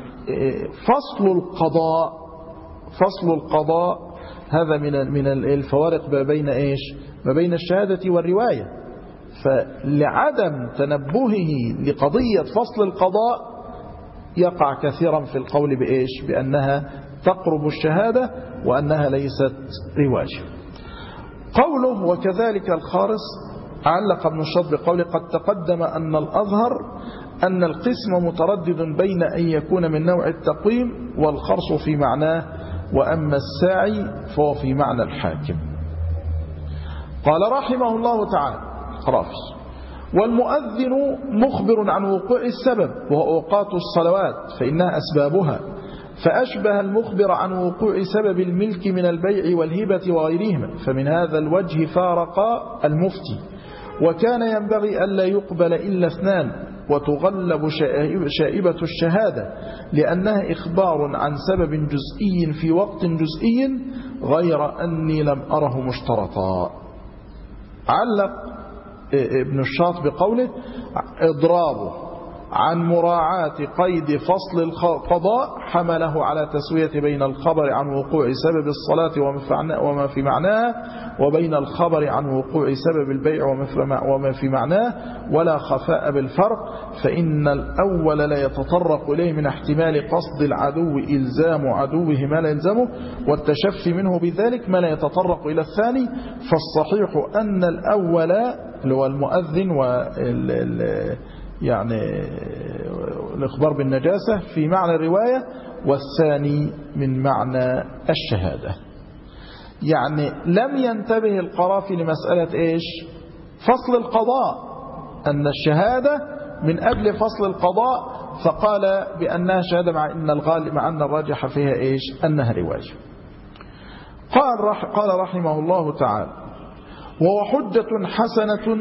فصل القضاء هذا من الفوارق ما بين الشهادة والرواية. فلعدم تنبهه لقضية فصل القضاء يقع كثيرا في القول بأنها تقرب الشهادة وأنها ليست رواية. قوله وكذلك الخارص علق ابن الشاط بقوله قد تقدم أن الأظهر أن القسم متردد بين أن يكون من نوع التقويم والخرص في معناه، وأما الساعي فهو في معنى الحاكم. قال رحمه الله تعالى خرافي والمؤذن مخبر عن وقوع السبب وهو أوقات الصلوات فإنها أسبابها، فأشبه المخبر عن وقوع سبب الملك من البيع والهبة وغيرهما، فمن هذا الوجه فارق المفتي. وكان ينبغي ألا يقبل إلا اثنان، وتغلب شائبة الشهادة لأنها إخبار عن سبب جزئي في وقت جزئي غير أني لم أره مشترطا. علق ابن الشاط بقوله إضرابه عن مراعاة قيد فصل القضاء حمله على تسوية بين الخبر عن وقوع سبب الصلاة وما في معناها وبين الخبر عن وقوع سبب البيع وما في معناه، ولا خفاء بالفرق، فإن الأول لا يتطرق إليه من احتمال قصد العدو إلزام عدوه ما لا يلزمه والتشفي منه بذلك ما لا يتطرق إلى الثاني. فالصحيح أن الأول اللي هو المؤذن يعني الإخبار بالنجاسة في معنى الرواية، والثاني من معنى الشهادة. يعني لم ينتبه القرافي لمسألة فصل القضاء، أن الشهادة من أجل فصل القضاء، فقال بأنها شهادة مع أن الراجح فيها أنها رواية. قال رحمه الله تعالى وهو حجة حسنة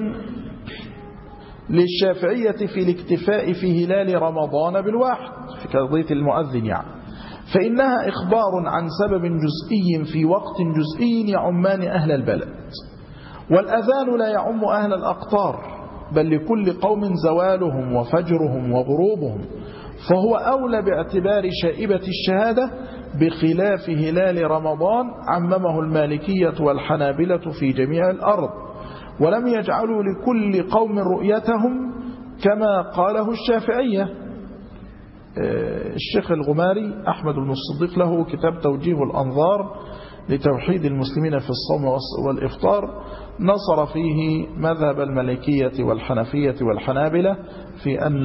للشافعية في الاكتفاء في هلال رمضان بالواحد في قضية المؤذن فإنها إخبار عن سبب جزئي في وقت جزئي يعمان أهل البلد، والأذان لا يعم أهل الأقطار بل لكل قوم زوالهم وفجرهم وغروبهم، فهو أولى باعتبار شائبة الشهادة بخلاف هلال رمضان عممه المالكية والحنابلة في جميع الأرض، ولم يجعلوا لكل قوم رؤيتهم كما قاله الشافعية. الشيخ الغماري أحمد بن الصديق له كتاب توجيه الأنظار لتوحيد المسلمين في الصوم والإفطار، نصر فيه مذهب المالكية والحنفية والحنابلة في أن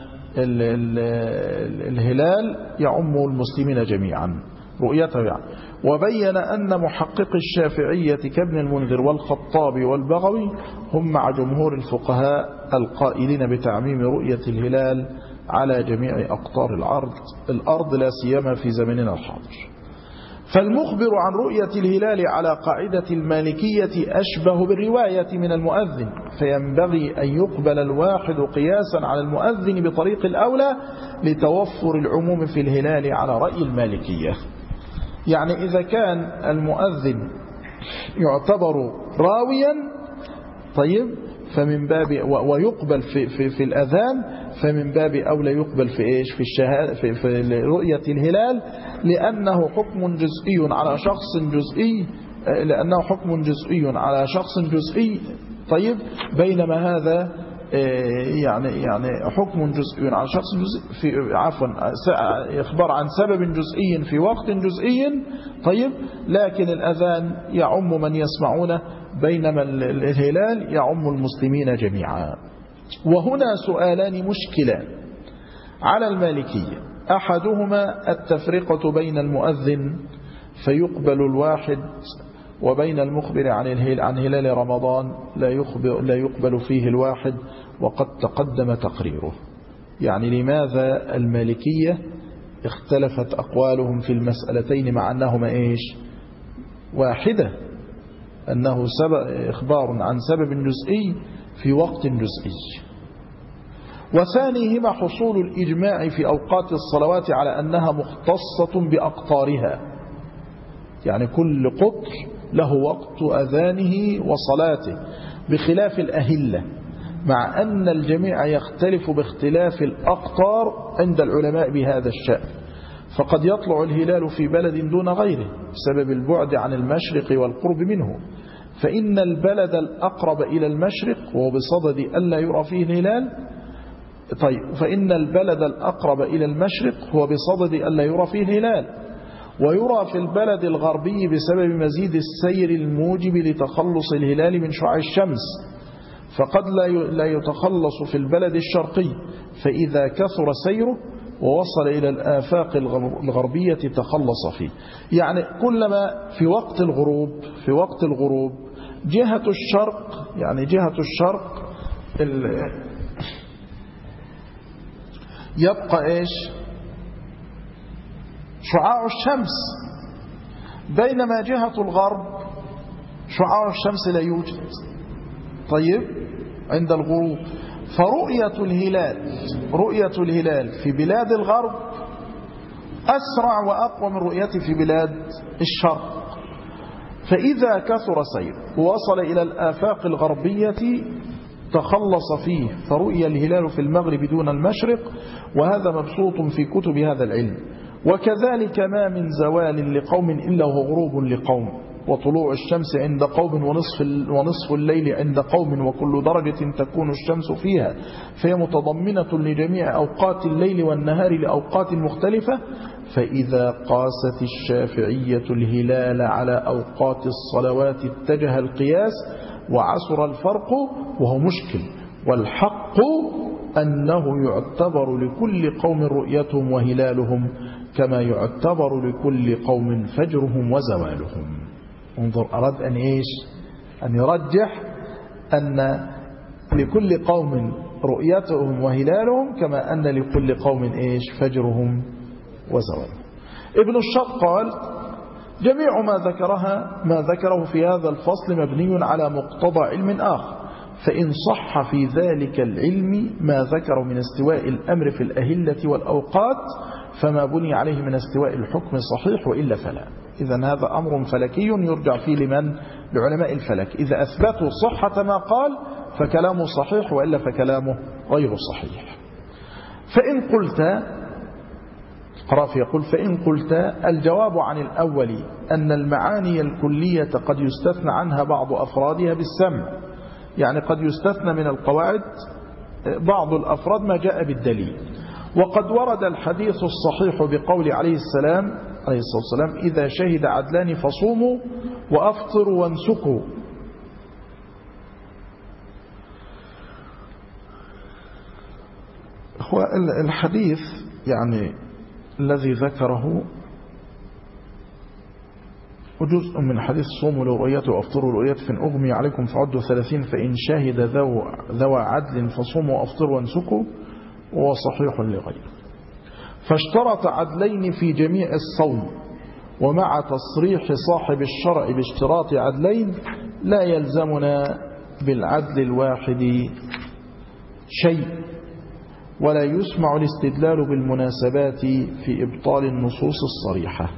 الهلال يعم المسلمين جميعا رؤيته وبين أن محقق الشافعية كابن المنذر والخطابي والبغوي هم مع جمهور الفقهاء القائلين بتعميم رؤية الهلال على جميع أقطار الأرض لا سيما في زمننا الحاضر. فالمخبر عن رؤية الهلال على قاعدة المالكية أشبه بالرواية من المؤذن، فينبغي أن يقبل الواحد قياسا على المؤذن بطريق الأولى لتوفر العموم في الهلال على رأي المالكية. يعني إذا كان المؤذن يعتبر راويا طيب فمن باب ويقبل في الأذان، فمن باب أولى يقبل في الشهادة في رؤية الهلال، لأنه حكم جزئي على شخص جزئي طيب بينما هذا يعني حكم جزئي عن شخص جزئي في إخبار عن سبب جزئي في وقت جزئي. طيب لكن الأذان يعم من يسمعونه، بينما الهلال يعم المسلمين جميعا. وهنا سؤالان مشكلان على المالكية: أحدهما التفرقة بين المؤذن فيقبل الواحد وبين المخبر عن هلال رمضان لا يقبل فيه الواحد، وقد تقدم تقريره. يعني لماذا المالكية اختلفت أقوالهم في المسألتين مع أنهما واحدة، أنه إخبار عن سبب جزئي في وقت جزئي. وثانيهما حصول الإجماع في أوقات الصلوات على أنها مختصة بأقطارها، يعني كل قطر له وقت أذانه وصلاته بخلاف الأهلة، مع أن الجميع يختلف باختلاف الأقطار عند العلماء بهذا الشأن. فقد يطلع الهلال في بلد دون غيره بسبب البعد عن المشرق والقرب منه، فإن البلد الأقرب إلى المشرق وهو بصدد ألا يرى فيه الهلال فإن البلد الأقرب إلى المشرق هو بصدد ألا يرى فيه الهلال، ويرى في البلد الغربي بسبب مزيد السير الموجب لتخلص الهلال من شعاع الشمس، فقد لا يتخلص في البلد الشرقي، فإذا كثر سيره ووصل إلى الآفاق الغربية تخلص فيه. يعني كلما في وقت الغروب جهة الشرق، يعني جهة الشرق يبقى شعاع الشمس، بينما جهة الغرب شعاع الشمس لا يوجد. طيب عند الغروب، رؤية الهلال في بلاد الغرب أسرع وأقوى من رؤيته في بلاد الشرق، فإذا كثر سير ووصل إلى الآفاق الغربية تخلص فيه، فرؤي الهلال في المغرب دون المشرق، وهذا مبسوط في كتب هذا العلم. وكذلك ما من زوال لقوم إلا هو غروب لقوم، وطلوع الشمس عند قوم ونصف الليل عند قوم، وكل درجة تكون الشمس فيها، فهي متضمنة لجميع أوقات الليل والنهار لأوقات مختلفة. فإذا قاست الشافعية الهلال على أوقات الصلوات اتجه القياس وعسر الفرق، وهو مشكل. والحق أنه يعتبر لكل قوم رؤيتهم وهلالهم كما يعتبر لكل قوم فجرهم وزوالهم. انظر، أراد أن يرجح أن لكل قوم رؤيتهم وهلالهم كما أن لكل قوم فجرهم وزوالهم. ابن الشق قال: جميع ما ذكره في هذا الفصل مبني على مقتضى علم آخر، فإن صح في ذلك العلم ما ذكر من استواء الأمر في الأهلة والأوقات فما بني عليه من استواء الحكم صحيح، وإلا فلا. إذن هذا أمر فلكي يرجع فيه لعلماء الفلك، إذا أثبتوا صحة ما قال فكلامه صحيح، وإلا فكلامه غير صحيح. فإن قلت الجواب عن الأول أن المعاني الكلية قد يستثنى عنها بعض أفرادها بالسمع، يعني قد يستثنى من القواعد بعض الأفراد ما جاء بالدليل. وقد ورد الحديث الصحيح بقول عليه الصلاة والسلام: إذا شهد عدلان فصوموا وأفطروا وانسكوا. هو الحديث يعني الذي ذكره وجزء من حديث صوموا لرؤيته وأفطروا لرؤيته، فإن أغمي عليكم فعدوا 30، فإن شهد ذوى عدل فصوموا وأفطروا وانسكوا، وهو صحيح لغيره. فاشترط عدلين في جميع الصوم، ومع تصريح صاحب الشرع باشتراط عدلين لا يلزمنا بالعدل الواحد شيء، ولا يسمع الاستدلال بالمناسبات في إبطال النصوص الصريحة.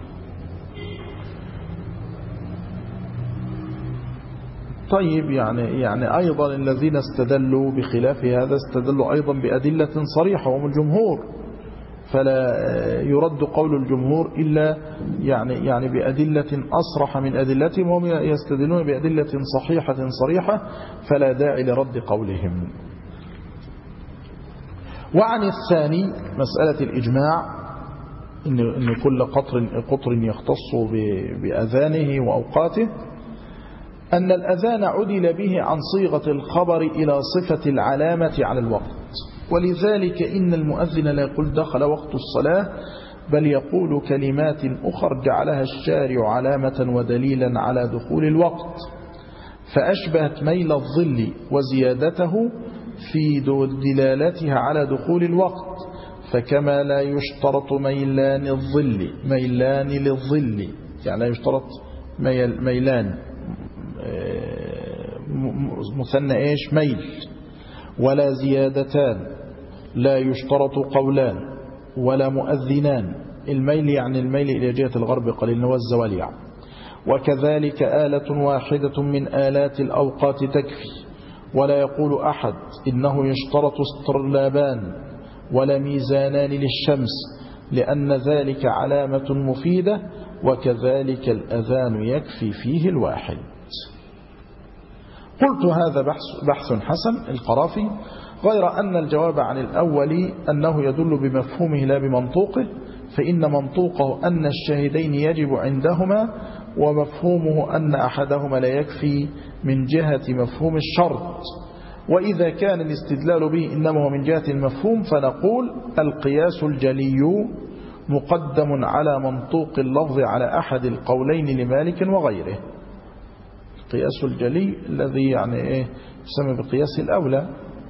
طيب يعني أيضا الذين استدلوا بخلاف هذا استدلوا أيضا بأدلة صريحة وهم الجمهور، فلا يرد قول الجمهور إلا يعني بأدلة أصرح من أدلتهم، وهم يستدلون بأدلة صحيحة صريحة، فلا داعي لرد قولهم. وعن الثاني مسألة الإجماع، إن كل قطر يختص بأذانه وأوقاته، أن الأذان عدل به عن صيغة الخبر إلى صفة العلامة على الوقت، ولذلك إن المؤذن لا يقول دخل وقت الصلاة، بل يقول كلمات أخر جعلها الشارع علامة ودليلا على دخول الوقت، فأشبهت ميل الظل وزيادته في دلالتها على دخول الوقت، فكما لا يشترط ميلان للظل، يعني لا يشترط ميلان مثنى إيش ميل، ولا زيادتان، لا يشترط قولان ولا مؤذنان. الميل يعني الميل إلى جهة الغرب قليلا والزوال يعني. وكذلك آلة واحدة من آلات الأوقات تكفي، ولا يقول أحد إنه يشترط استرلابان ولا ميزانان للشمس، لأن ذلك علامة مفيدة، وكذلك الأذان يكفي فيه الواحد. قلت هذا بحث حسن القرافي، غير أن الجواب عن الأول أنه يدل بمفهومه لا بمنطوقه، فإن منطوقه أن الشاهدين يجب عندهما، ومفهومه أن أحدهما لا يكفي من جهة مفهوم الشرط. وإذا كان الاستدلال به إنما هو من جهة المفهوم، فنقول القياس الجلي مقدم على منطوق اللفظ على أحد القولين لمالك وغيره. القياس الجلي الذي يعني يسمى بقياس الأولى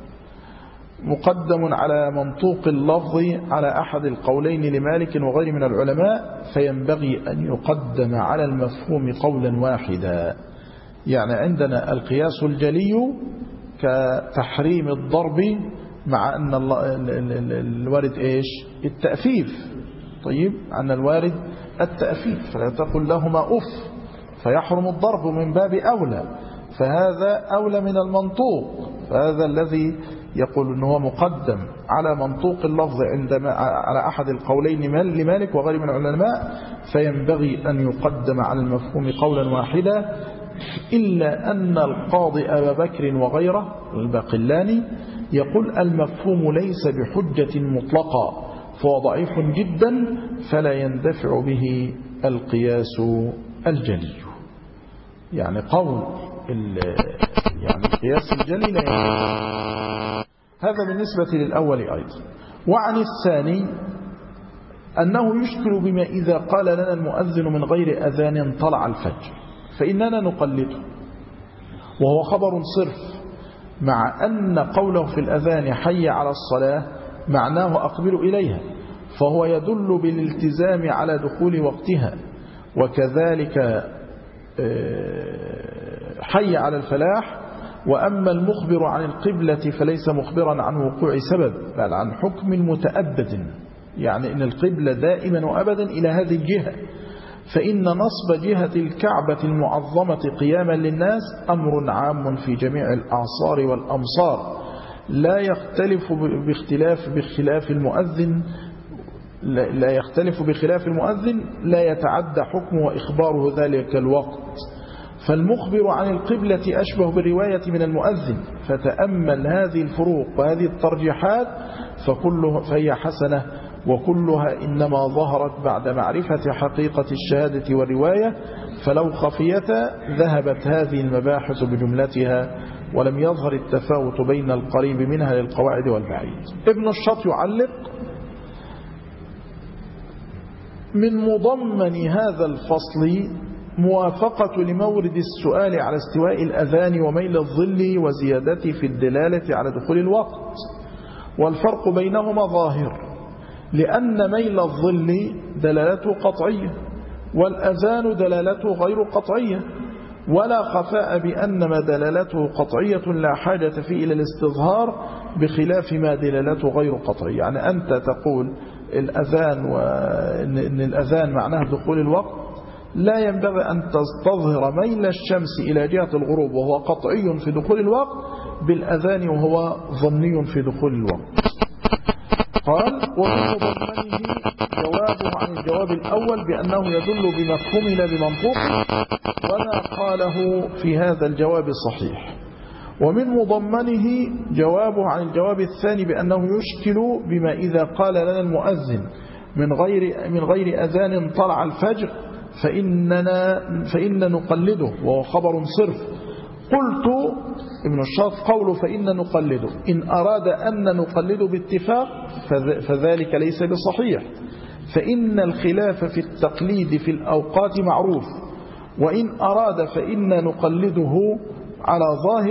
مقدم على منطوق اللفظ على أحد القولين لمالك وغيره من العلماء، فينبغي أن يقدم على المفهوم قولا واحدا. يعني عندنا القياس الجلي كتحريم الضرب، مع أن الوارد إيش التأفيف، طيب أن الوارد التأفيف، فلا تقل لهما أف فيحرم الضرب من باب أولى، فهذا أولى من المنطوق، فهذا الذي يقول أنه مقدم على منطوق اللفظ عندما على أحد القولين لمالك وغير من العلماء، فينبغي أن يقدم على المفهوم قولا واحدا، إلا أن القاضي أبا بكر وغيره الباقلاني يقول المفهوم ليس بحجة مطلقة، فهو ضعيف جدا، فلا يندفع به القياس الجلي. يعني قول يعني القياس الجلي لا يندفع. هذا بالنسبة للأول أيضا. وعن الثاني أنه يشكل بما إذا قال لنا المؤذن من غير أذان طلع الفجر، فإننا نقلده، وهو خبر صرف، مع أن قوله في الأذان حي على الصلاة معناه أقبل إليها، فهو يدل بالالتزام على دخول وقتها. وكذلك حي على الفلاح. وأما المخبر عن القبلة فليس مخبرا عن وقوع سبب، بل عن حكم متأبد، يعني إن القبلة دائما وأبدا إلى هذه الجهة، فإن نصب جهة الكعبة المعظمة قياما للناس أمر عام في جميع الأعصار والأمصار، لا يختلف بخلاف المؤذن، لا يتعدى حكمه وإخباره ذلك الوقت. فالمخبر عن القبلة أشبه بالرواية من المؤذن، فتأمل هذه الفروق وهذه الترجيحات فهي حسنة، وكلها إنما ظهرت بعد معرفة حقيقة الشهادة والرواية، فلو خفيتا ذهبت هذه المباحث بجملتها، ولم يظهر التفاوت بين القريب منها للقواعد والبعيد. ابن الشط يعلق: من مضمن هذا الفصل موافقة لمورد السؤال على استواء الأذان وميل الظل وزيادته في الدلالة على دخول الوقت، والفرق بينهما ظاهر، لأن ميل الظل دلالته قطعية، والأذان دلالته غير قطعية، ولا خفاء بأن ما دلالته قطعية لا حاجة فيه إلى الاستظهار، بخلاف ما دلالته غير قطعية. يعني أنت تقول الأذان وإن الأذان معناه دخول الوقت، لا ينبغي أن تستظهر ميل الشمس إلى جهة الغروب وهو قطعي في دخول الوقت بالأذان وهو ظني في دخول الوقت. قال ومن مضمنه جوابه عن الجواب الأول بأنه يدل بمفهوم لا بمنطوق، وما قاله في هذا الجواب صحيح. ومن مضمنه جوابه عن الجواب الثاني بأنه يشكل بما إذا قال لنا المؤذن من غير أذان طلع الفجر فإن نقلده، وهو خبر صرف. قلت ابن الشاط قوله فإن نقلده إن أراد أن نقلده باتفاق فذلك ليس بصحيح، فإن الخلاف في التقليد في الأوقات معروف، وإن أراد فإن نقلده على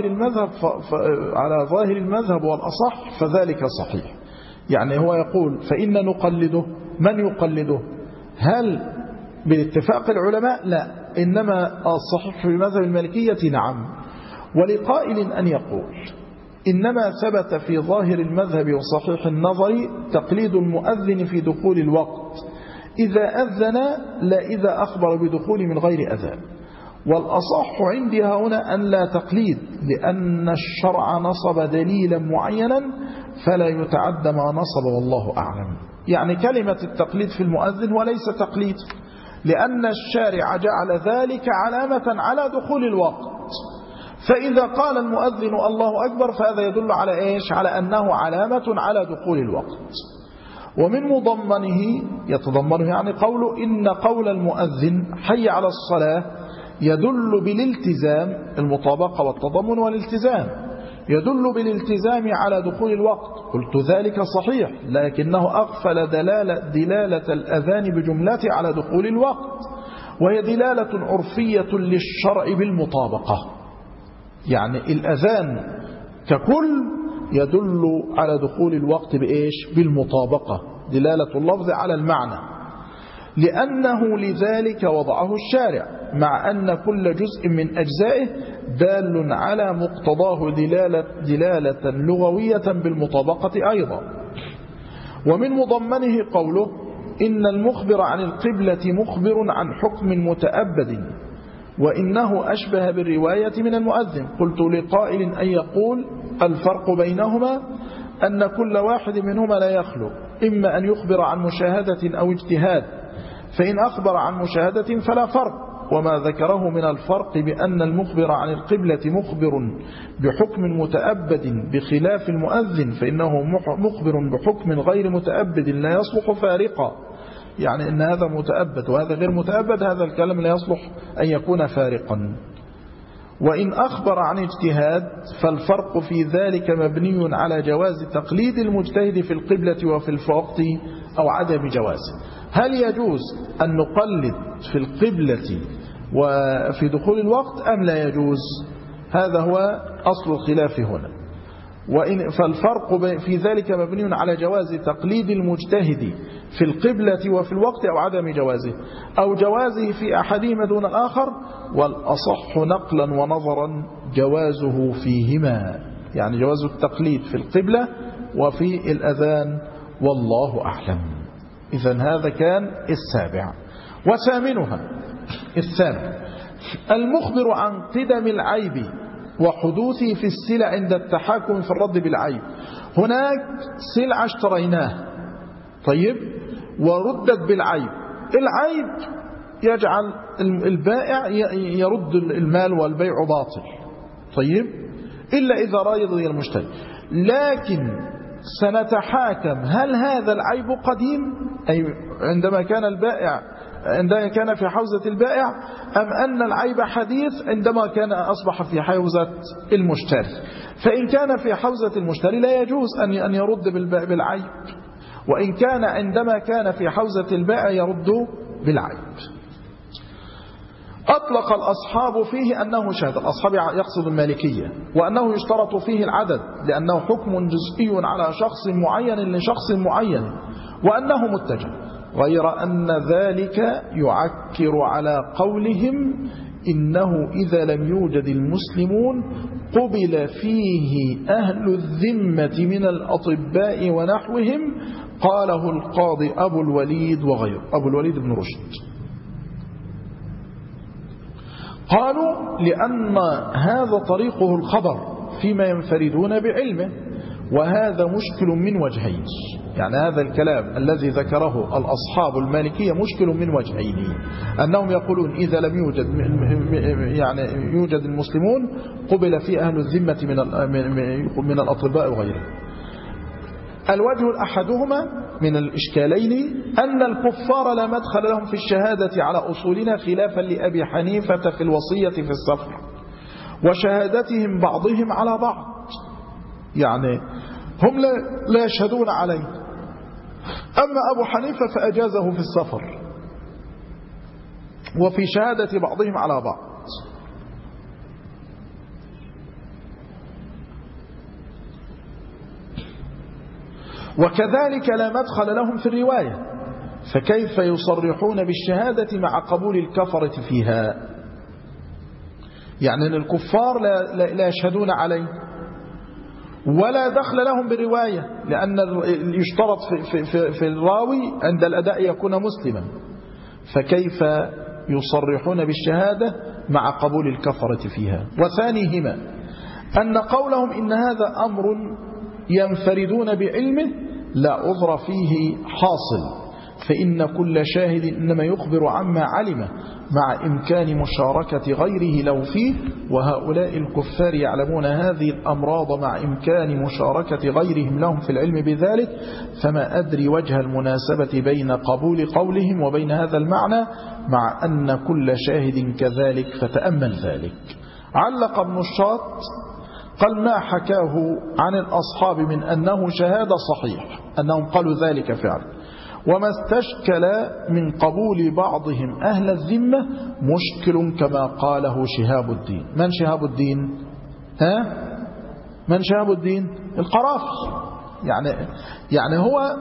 ظاهر المذهب والأصح فذلك صحيح. يعني هو يقول فإن نقلده، من يقلده؟ هل باتفاق العلماء؟ لا، إنما الصحيح في مذهب المالكية نعم. ولقائل أن يقول إنما ثبت في ظاهر المذهب وصحيح النظر تقليد المؤذن في دخول الوقت إذا أذن، لا إذا أخبر بدخول من غير أذان. والأصح عندي هنا أن لا تقليد، لأن الشرع نصب دليلا معينا فلا يتعدى ما نصب، والله أعلم. يعني كلمة التقليد في المؤذن وليس تقليد، لأن الشارع جعل ذلك علامة على دخول الوقت، فإذا قال المؤذن الله أكبر فهذا يدل على إيش؟ على أنه علامة على دخول الوقت. ومن مضمنه يتضمنه يعني قوله إن قول المؤذن حي على الصلاة يدل بالالتزام، المطابقة والتضمن والالتزام، يدل بالالتزام على دخول الوقت. قلت ذلك صحيح، لكنه أغفل دلالة الأذان بجملته على دخول الوقت، وهي دلالة عرفية للشرع بالمطابقة. يعني الأذان ككل يدل على دخول الوقت بإيش؟ بالمطابقة، دلالة اللفظ على المعنى، لأنه لذلك وضعه الشارع، مع أن كل جزء من أجزائه دال على مقتضاه دلالة لغوية بالمطابقة أيضا. ومن مضمنه قوله إن المخبر عن القبلة مخبر عن حكم متأبد، وإنه أشبه بالرواية من المؤذن. قلت لقائل أن يقول الفرق بينهما أن كل واحد منهما لا يخلو، إما أن يخبر عن مشاهدة أو اجتهاد، فإن أخبر عن مشاهدة فلا فرق. وما ذكره من الفرق بأن المخبر عن القبلة مخبر بحكم متأبد بخلاف المؤذن فإنه مخبر بحكم غير متأبد لا يصلح فارقا. يعني إن هذا متأبد وهذا غير متأبد، هذا الكلام لا يصلح أن يكون فارقا. وإن أخبر عن اجتهاد فالفرق في ذلك مبني على جواز تقليد المجتهد في القبلة وفي الوقت أو عدم جوازه. هل يجوز أن نقلد في القبلة وفي دخول الوقت أم لا يجوز؟ هذا هو أصل الخلاف هنا. فالفرق في ذلك مبني على جواز تقليد المجتهد في القبلة وفي الوقت أو عدم جوازه، أو جوازه في أحدهما دون الآخر، والأصح نقلا ونظرا جوازه فيهما، يعني جواز التقليد في القبلة وفي الأذان، والله أعلم. إذن هذا كان السابع. وثامنها الثامن المخبر عن قدم العيب وحدوثه في السلع عند التحاكم في الرد بالعيب. هناك سلعة اشتريناه طيب وردت بالعيب، العيب يجعل البائع يرد المال والبيع باطل طيب، إلا إذا رضي المشتري. لكن سنتحاكم هل هذا العيب قديم، أي عندما كان في حوزة البائع، أم أن العيب حديث عندما كان أصبح في حوزة المشتري. فإن كان في حوزة المشتري لا يجوز أن يرد بالعيب، وإن كان عندما كان في حوزة البائع يرد بالعيب. أطلق الأصحاب فيه أنه شهد، الأصحاب يقصد المالكية، وأنه يشترط فيه العدد لأنه حكم جزئي على شخص معين لشخص معين، وأنه متجه، غير أن ذلك يعكر على قولهم إنه إذا لم يوجد المسلمون قبل فيه أهل الذمة من الأطباء ونحوهم. قاله القاضي أبو الوليد وغيره، أبو الوليد بن رشد. قالوا لأن هذا طريقه الخبر فيما ينفردون بعلمه، وهذا مشكل من وجهين. يعني هذا الكلام الذي ذكره الأصحاب المالكية مشكل من وجهين، أنهم يقولون إذا لم يوجد المسلمون قبل في أهل الذمة من الأطباء وغيره. الوجه الأحدهما من الإشكالين أن الكفار لا مدخل لهم في الشهادة على أصولنا، خلافا لأبي حنيفة في الوصية في السفر وشهادتهم بعضهم على بعض. يعني هم لا يشهدون عليه، أما أبو حنيفة فأجازه في السفر وفي شهادة بعضهم على بعض. وكذلك لا مدخل لهم في الرواية، فكيف يصرحون بالشهادة مع قبول الكفرة فيها؟ يعني الكفار لا يشهدون عليه ولا دخل لهم بالرواية، لأن يشترط في الراوي عند الأداء يكون مسلما، فكيف يصرحون بالشهادة مع قبول الكفرة فيها؟ وثانيهما أن قولهم إن هذا أمر ينفردون بعلمه لا عذر فيه حاصل، فإن كل شاهد إنما يخبر عما علمه مع إمكان مشاركة غيره لو فيه، وهؤلاء الكفار يعلمون هذه الأمراض مع إمكان مشاركة غيرهم لهم في العلم بذلك، فما أدري وجه المناسبة بين قبول قولهم وبين هذا المعنى مع أن كل شاهد كذلك، فتأمل ذلك. علق ابن الشاط قال ما حكاه عن الأصحاب من أنه شهادة صحيح، أنهم قالوا ذلك فعلا، وما استشكل من قبول بعضهم أهل الذمة مشكل كما قاله شهاب الدين. من شهاب الدين؟ من شهاب الدين؟ القرافي. يعني هو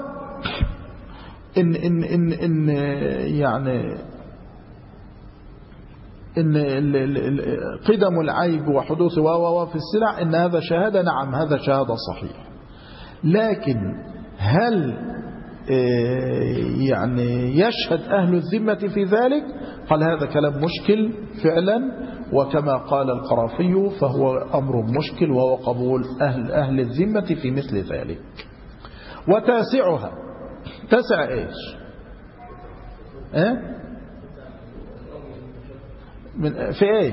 إن قدم العيب وحدوث في السلع إن هذا شهادة، نعم هذا شهادة صحيح، لكن هل يعني يشهد أهل الذمة في ذلك؟ قال هذا كلام مشكل فعلا، وكما قال القرافي فهو أمر مشكل، وهو قبول أهل الذمة في مثل ذلك. وتاسعها، تسع إيش؟ في إيش؟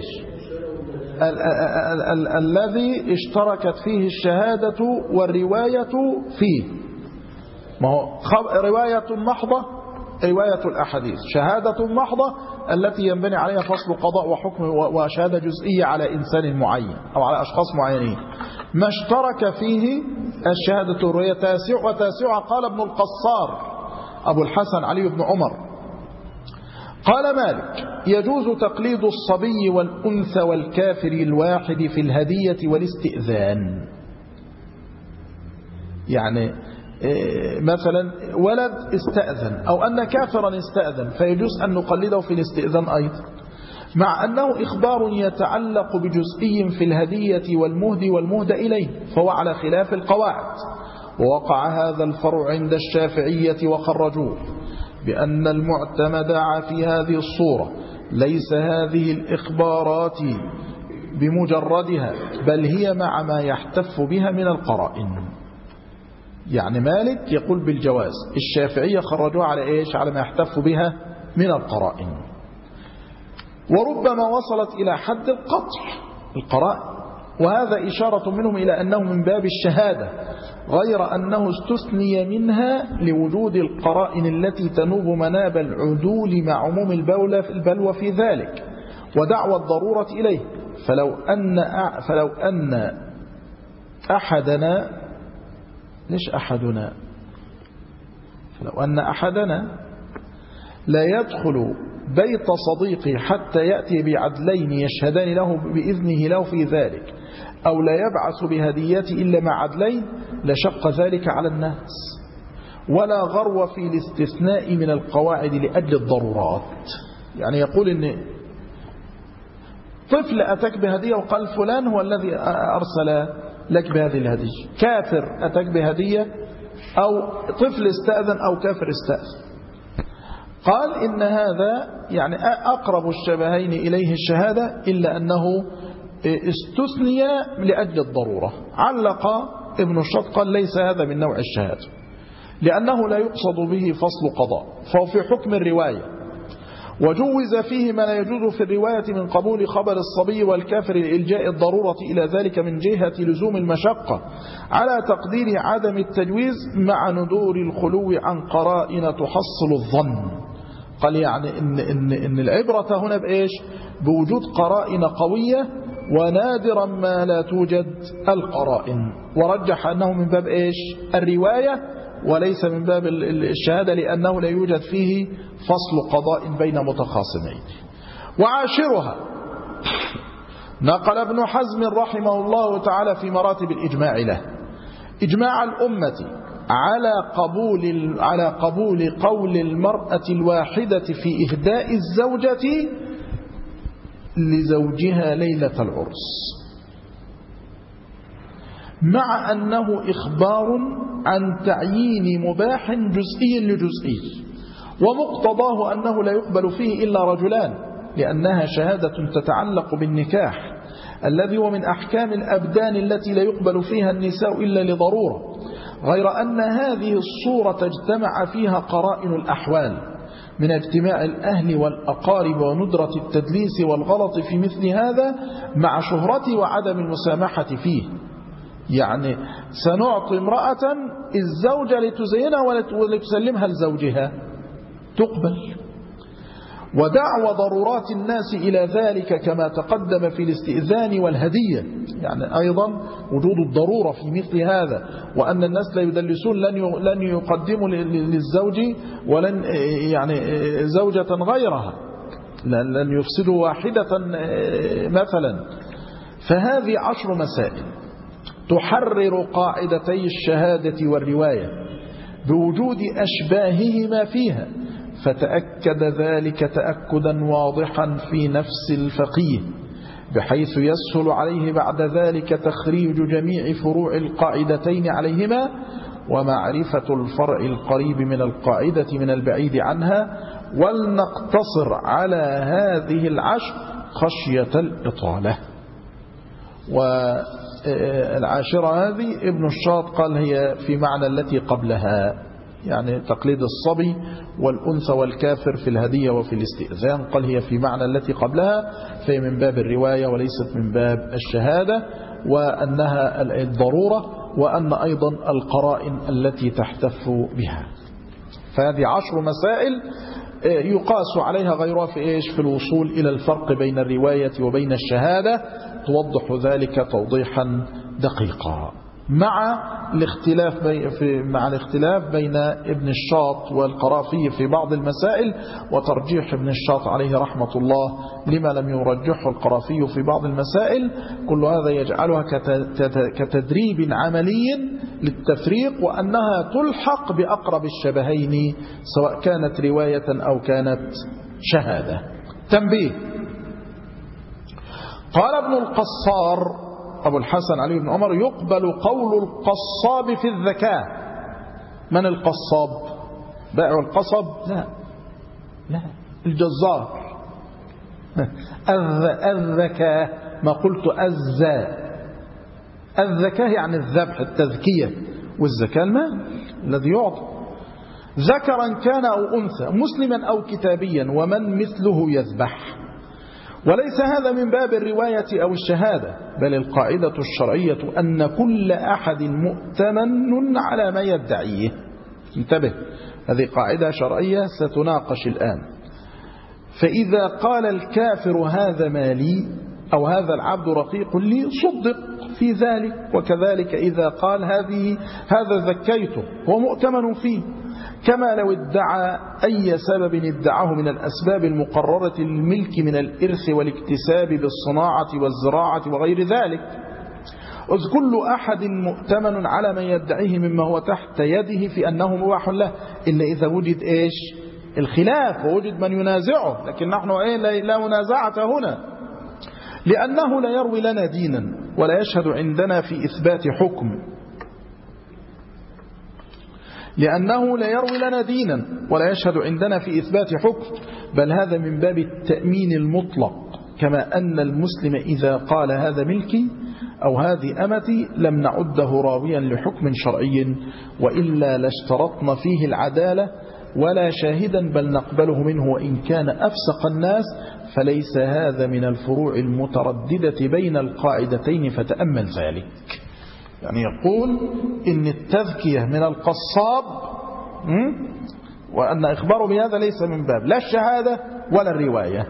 الذي اشتركت فيه الشهادة والرواية فيه. ما هو رواية محضة، رواية الأحاديث، شهادة محضة التي ينبني عليها فصل قضاء وحكم وشهادة جزئية على إنسان معين أو على أشخاص معينين. ما اشترك فيه الشهادة والرواية وتاسعها قال ابن القصار أبو الحسن علي بن عمر قال مالك يجوز تقليد الصبي والأنثى والكافر الواحد في الهدية والاستئذان. يعني مثلا ولد استأذن أو أن كافرا استأذن فيجوز أن نقلده في الاستئذان أيضا، مع أنه إخبار يتعلق بجزئي في الهدية والمهد والمهد إليه، فهو على خلاف القواعد. ووقع هذا الفرع عند الشافعية وخرجوه بأن المعتمد في هذه الصورة ليس هذه الإخبارات بمجردها، بل هي مع ما يحتف بها من القرائن. يعني مالك يقول بالجواز، الشافعية خرجوها على إيش؟ على ما يحتف بها من القرائن، وربما وصلت إلى حد القطع القرائن، وهذا إشارة منهم إلى أنه من باب الشهادة، غير أنه استثني منها لوجود القرائن التي تنوب مناب العدول مع عموم البلوى في ذلك ودعوى الضرورة إليه. فلو أن أحدنا فلو أن أحدنا لا يدخل بيت صديقه حتى يأتي بعدلين يشهدان له بإذنه له في ذلك، أو لا يبعث بهديته إلا مع عدلين، لشق ذلك على الناس، ولا غرو في الاستثناء من القواعد لأجل الضرورات. يعني يقول إن طفل أتاك بهدية وقال فلان هو الذي أرسل لك بهذه الهدية، كافر أتاك بهدية، أو طفل استأذن أو كافر استأذن. قال إن هذا يعني أقرب الشبهين إليه الشهادة، إلا أنه استثني لأجل الضرورة. علق ابن الشاط قال ليس هذا من نوع الشهادة، لأنه لا يقصد به فصل قضاء، فهو في حكم الرواية، وجوز فيه ما لا يجوز في الرواية من قبول خبر الصبي والكافر لإلجاء الضرورة إلى ذلك من جهة لزوم المشقة على تقدير عدم التجويز مع ندور الخلو عن قرائن تحصل الظن. قال يعني إن العبرة هنا بإيش؟ بوجود قرائن قوية، ونادرا ما لا توجد القرائن، ورجح أنه من باب إيش؟ الرواية وليس من باب الشهادة، لأنه لا يوجد فيه فصل قضاء بين متخاصمين. وعاشرها نقل ابن حزم رحمه الله تعالى في مراتب الإجماع له إجماع الأمة على قبول قول المرأة الواحدة في إهداء الزوجة لزوجها ليلة العرس، مع أنه إخبار عن تعيين مباح جزئي لجزئي، ومقتضاه أنه لا يقبل فيه إلا رجلان، لأنها شهادة تتعلق بالنكاح الذي هو من أحكام الأبدان التي لا يقبل فيها النساء إلا لضرورة، غير أن هذه الصورة اجتمع فيها قرائن الأحوال من اجتماع الأهل والأقارب وندرة التدليس والغلط في مثل هذا مع شهرته وعدم المسامحة فيه. يعني سنعطي امرأة الزوجة لتزينها ولتسلمها لزوجها تقبل، ودعوى ضرورات الناس إلى ذلك كما تقدم في الاستئذان والهدية، يعني أيضا وجود الضرورة في مثل هذا، وأن الناس لا يدلسون، لن يقدموا للزوج ولن يعني زوجة غيرها، لن يفسدوا واحدة مثلا. فهذه 10 مسائل تحرر قاعدتي الشهادة والرواية بوجود أشباههما فيها، فتأكد ذلك تأكدا واضحا في نفس الفقيه، بحيث يسهل عليه بعد ذلك تخريج جميع فروع القاعدتين عليهما، ومعرفة الفرع القريب من القاعدة من البعيد عنها. ولنقتصر على هذه 10 خشية الإطالة. والعاشرة هذه ابن الشاط قال هي في معنى التي قبلها، يعني تقليد الصبي والأنثى والكافر في الهدية وفي الاستئذان، قال هي في معنى التي قبلها، فهي من باب الرواية وليست من باب الشهادة، وأنها الضرورة، وأن أيضا القرائن التي تحتف بها. فهذه 10 مسائل يقاس عليها غيرها في إيش؟ في الوصول إلى الفرق بين الرواية وبين الشهادة، توضح ذلك توضيحا دقيقا، مع الاختلاف بين ابن الشاط والقرافي في بعض المسائل، وترجيح ابن الشاط عليه رحمة الله لما لم يرجحه القرافي في بعض المسائل. كل هذا يجعلها كتدريب عملي للتفريق، وأنها تلحق بأقرب الشبهين سواء كانت رواية أو كانت شهادة. تنبيه: قال ابن القصار أبو الحسن علي بن عمر: يقبل قول القصاب في الذكاء. من القصاب؟ بائع القصب؟ لا الجزار. الذكاء ما قلت الذكاء يعني الذبح، التذكية، والزكاة المال الذي يعطى، ذكرا كان أو أنثى، مسلما أو كتابيا، ومن مثله يذبح. وليس هذا من باب الرواية أو الشهادة، بل القاعدة الشرعية أن كل أحد مؤتمن على ما يدعيه. انتبه، هذه قاعدة شرعية ستناقش الآن. فإذا قال الكافر هذا مالي أو هذا العبد رقيق لي صدق في ذلك، وكذلك إذا قال هذا ذكيته هو مؤتمن فيه، كما لو ادعى أي سبب ادعاه من الأسباب المقررة للملك من الإرث والاكتساب بالصناعة والزراعة وغير ذلك. إذ كل أحد مؤتمن على ما يدعيه مما هو تحت يده في أنه مباح له، إلا إذا وجد إيش؟ الخلاف، ووجد من ينازعه، لكن نحن لا منازعة هنا، لأنه لا يروي لنا دينا ولا يشهد عندنا في إثبات حكم، بل هذا من باب التأمين المطلق، كما أن المسلم إذا قال هذا ملكي أو هذه أمتي لم نعده راويا لحكم شرعي، وإلا لاشترطنا فيه العدالة ولا شاهدا بل نقبله منه وإن كان أفسق الناس، فليس هذا من الفروع المترددة بين القاعدتين فتأمل ذلك. يعني يقول إن التذكية من القصاب وأن إخباره بهذا ليس من باب لا الشهادة ولا الرواية.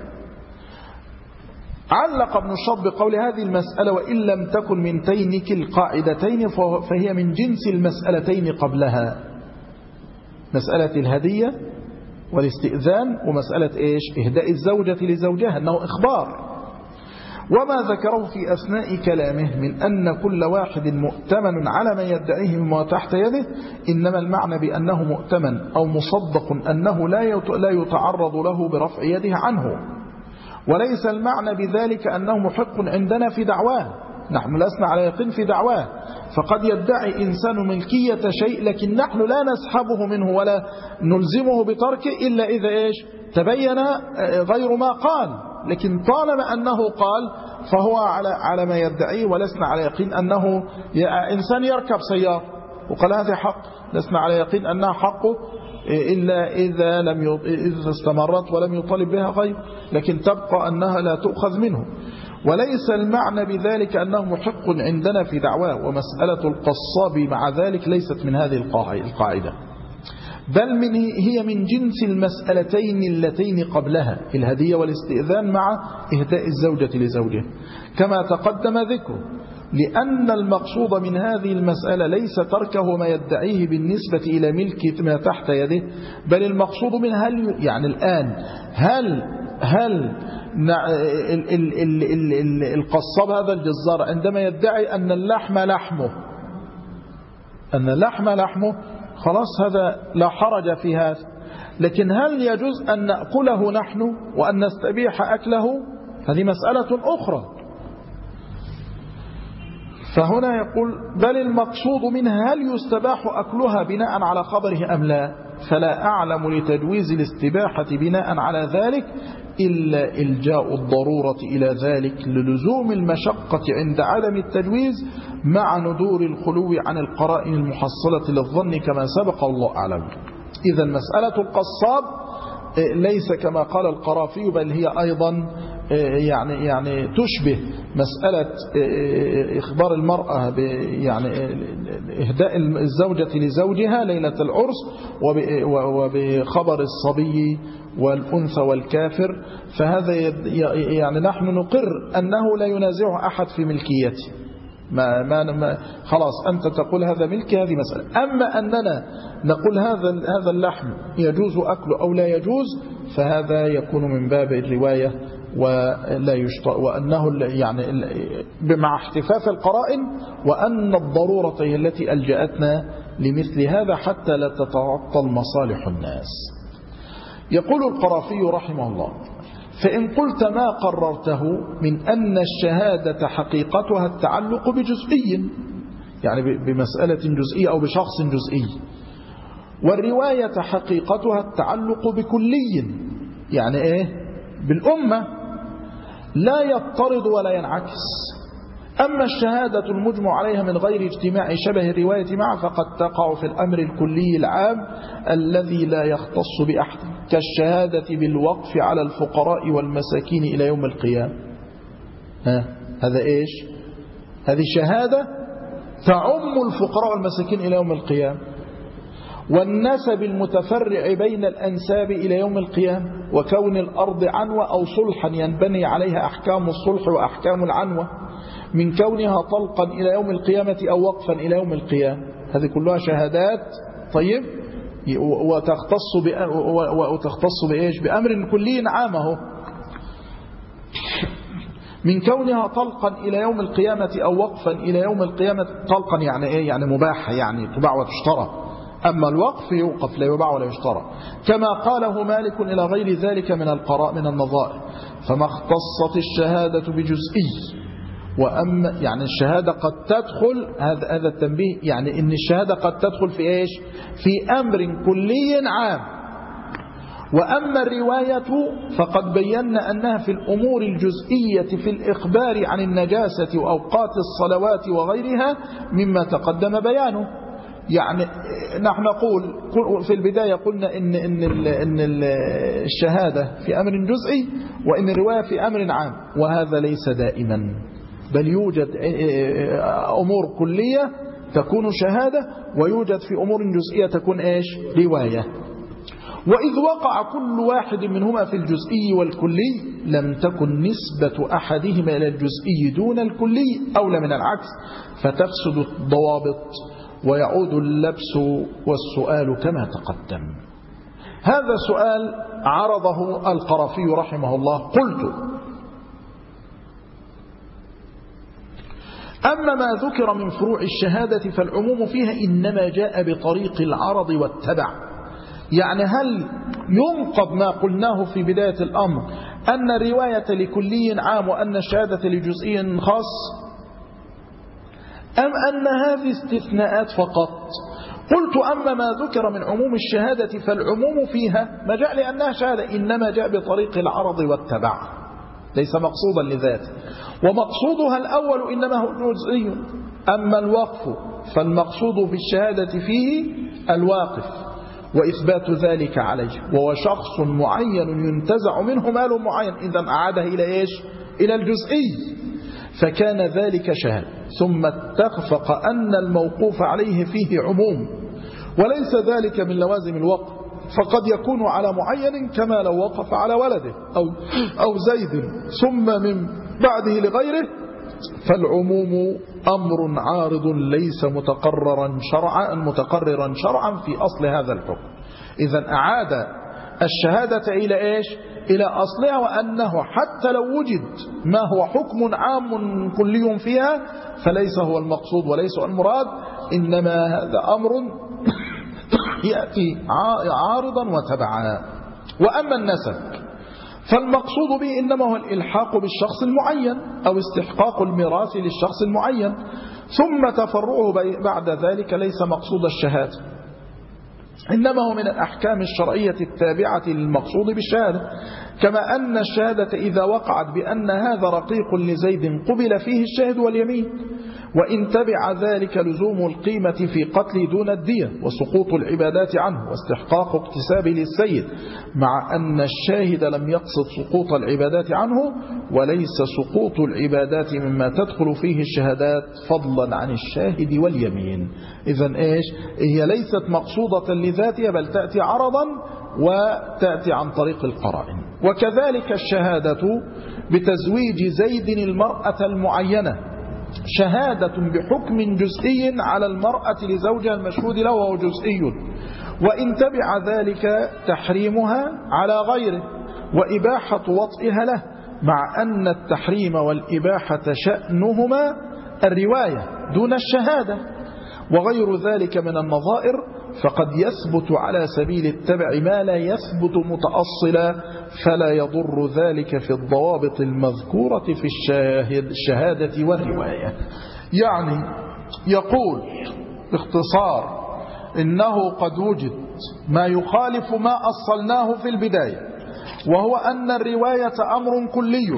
علق ابن الشاط بقول هذه المسألة وإن لم تكن من تينك القاعدتين فهي من جنس المسألتين قبلها، مسألة الهدية والاستئذان ومسألة إيش؟ إهداء الزوجة لزوجها، أنه إخبار. وما ذكره في أثناء كلامه من أن كل واحد مؤتمن على ما يدعيه مما تحت يده، إنما المعنى بأنه مؤتمن أو مصدق أنه لا يتعرض له برفع يده عنه، وليس المعنى بذلك أنه محق عندنا في دعواه، نحن لسنا على يقين في دعواه، فقد يدعي إنسان ملكية شيء لكن نحن لا نسحبه منه ولا نلزمه بتركه إلا إذا إيش؟ تبين غير ما قال، لكن طالما أنه قال فهو على ما يدعيه، ولسنا على يقين أنه إنسان يركب سيارة وقال هذا حق، لسنا على يقين أنها حقه إلا إذا استمرت ولم يطالب بها غير، لكن تبقى أنها لا تؤخذ منه، وليس المعنى بذلك أنه محق عندنا في دعواه. ومسألة القصاب مع ذلك ليست من هذه القاعدة، بل هي من جنس المسألتين اللتين قبلها، الهدية والاستئذان مع إهداء الزوجة لزوجها كما تقدم ذكره، لأن المقصود من هذه المسألة ليس تركه ما يدعيه بالنسبة إلى ملك ما تحت يده، بل المقصود من يعني الآن هل القصاب هذا الجزار عندما يدعي أن اللحم لحمه خلاص هذا لا حرج في هذا، لكن هل يجوز أن نأكله نحن وأن نستبيح أكله؟ هذه مسألة أخرى. فهنا يقول بل المقصود منها هل يستباح أكلها بناء على خبره أم لا، فلا أعلم لتجويز الاستباحة بناء على ذلك إلا إلجاء الضرورة إلى ذلك للزوم المشقة عند عدم التجويز مع ندور الخلو عن القرائن المحصلة للظن كما سبق الله أعلم. إذا مسألة القصاب ليس كما قال القرافي، بل هي أيضا يعني تشبه مسألة إخبار المرأة يعني إهداء الزوجة لزوجها ليلة العرس وبخبر الصبي والأنثى والكافر، فهذا يعني نحن نقر أنه لا ينازع أحد في ملكيته، ما خلاص أنت تقول هذا ملكي، هذه مسألة. أما أننا نقول هذا اللحم يجوز أكله أو لا يجوز، فهذا يكون من باب الرواية ولا يشترط، وأنه يعني مع احتفاف القرائن، وأن الضرورة هي التي ألجأتنا لمثل هذا حتى لا تتعطل مصالح الناس. يقول القرافي رحمه الله فإن قلت ما قررته من أن الشهادة حقيقتها التعلق بجزئي، يعني بمسألة جزئية أو بشخص جزئي، والرواية حقيقتها التعلق بكلي، يعني إيه؟ بالأمة، لا يضطرد ولا ينعكس. أما الشهادة المجمع عليها من غير اجتماع شبه الرواية معه فقد تقع في الأمر الكلي العام الذي لا يختص بأحد، كالشهادة بالوقف على الفقراء والمساكين إلى يوم القيامة. هذا إيش؟ هذه شهادة تعم الفقراء والمساكين إلى يوم القيامة، والنسب المتفرع بين الأنساب إلى يوم القيامة، وكون الأرض عنوة أو صلحا ينبني عليها أحكام الصلح وأحكام العنوة، من كونها طلقا إلى يوم القيامة أو وقفا إلى يوم القيامة. هذه كلها شهادات طيب، وتختص بإيش؟ بأمر كلي عامه، من كونها طلقا إلى يوم القيامة أو وقفا إلى يوم القيامة. طلقا يعني إيه؟ يعني مباحة، يعني تباع وتشترى، أما الوقف يوقف لا يباع ولا يشترى، كما قاله مالك إلى غير ذلك من النظائر. فما اختصت الشهادة بجزئي، وأما يعني الشهادة قد تدخل، هذا التنبيه، يعني إن الشهادة قد تدخل في إيش؟ في أمر كلي عام، وأما الرواية فقد بينا أنها في الأمور الجزئية في الإخبار عن النجاسة وأوقات الصلوات وغيرها مما تقدم بيانه. يعني نحن نقول في البداية قلنا إن الشهادة في أمر جزئي وإن الرواية في أمر عام، وهذا ليس دائما، بل يوجد أمور كلية تكون شهادة، ويوجد في أمور جزئية تكون إيش؟ رواية. وإذ وقع كل واحد منهما في الجزئي والكلي لم تكن نسبة أحدهما إلى الجزئي دون الكلي أولى من العكس، فتفسد الضوابط ويعود اللبس والسؤال كما تقدم. هذا سؤال عرضه القرافي رحمه الله. قلت: أما ما ذكر من فروع الشهادة فالعموم فيها إنما جاء بطريق العرض والتبع. يعني هل ينقض ما قلناه في بداية الأمر أن الرواية لكلي عام وأن الشهادة لجزئي خاص، أم أن هذه استثناءات فقط؟ قلت: أما ما ذكر من عموم الشهادة فالعموم فيها ما جاء لأنها شهادة إنما جاء بطريق العرض والتبع، ليس مقصودا لذاته، ومقصودها الأول إنما هو جزئي. أما الوقف فالمقصود في الشهادة فيه الواقف وإثبات ذلك عليه، وهو شخص معين ينتزع منه مال معين، إذا أعاده إلى إيش؟ إلى الجزئي، فكان ذلك شهادة. ثم اتفق أن الموقوف عليه فيه عموم، وليس ذلك من لوازم الوقف، فقد يكون على معين كما لو وقف على ولده أو زيد ثم من بعده لغيره، فالعموم أمر عارض ليس متقررا شرعا في أصل هذا الحكم. إذن أعاد الشهادة إلى إيش؟ إلى أصلها، وأنه حتى لو وجد ما هو حكم عام كلي فيها فليس هو المقصود وليس المراد، إنما هذا أمر يأتي عارضا وتبعا. وأما النسب فالمقصود به إنما هو الإلحاق بالشخص المعين أو استحقاق الميراث للشخص المعين، ثم تفرعه بعد ذلك ليس مقصود الشهادة، إنما هو من الأحكام الشرعية التابعة للمقصود بالشهادة. كما أن الشهادة إذا وقعت بأن هذا رقيق لزيد قبل فيه الشاهد واليمين، وإن تبع ذلك لزوم القيمة في قتل دون الدية وسقوط العبادات عنه واستحقاق اكتسابه للسيد، مع أن الشاهد لم يقصد سقوط العبادات عنه، وليس سقوط العبادات مما تدخل فيه الشهادات فضلا عن الشاهد واليمين. إذن إيش؟ هي ليست مقصودة لذاتها بل تأتي عرضا وتأتي عن طريق القرائن. وكذلك الشهادة بتزويج زيد المرأة المعينة شهادة بحكم جزئي على المرأة لزوجها المشهود له وهو جزئي، وإن تبع ذلك تحريمها على غيره وإباحة وطئها له، مع أن التحريم والإباحة شأنهما الرواية دون الشهادة. وغير ذلك من النظائر فقد يثبت على سبيل التبع ما لا يثبت متأصلا، فلا يضر ذلك في الضوابط المذكورة في الشهادة والرواية. يعني يقول باختصار إنه قد وجد ما يخالف ما أصلناه في البداية، وهو أن الرواية أمر كلي،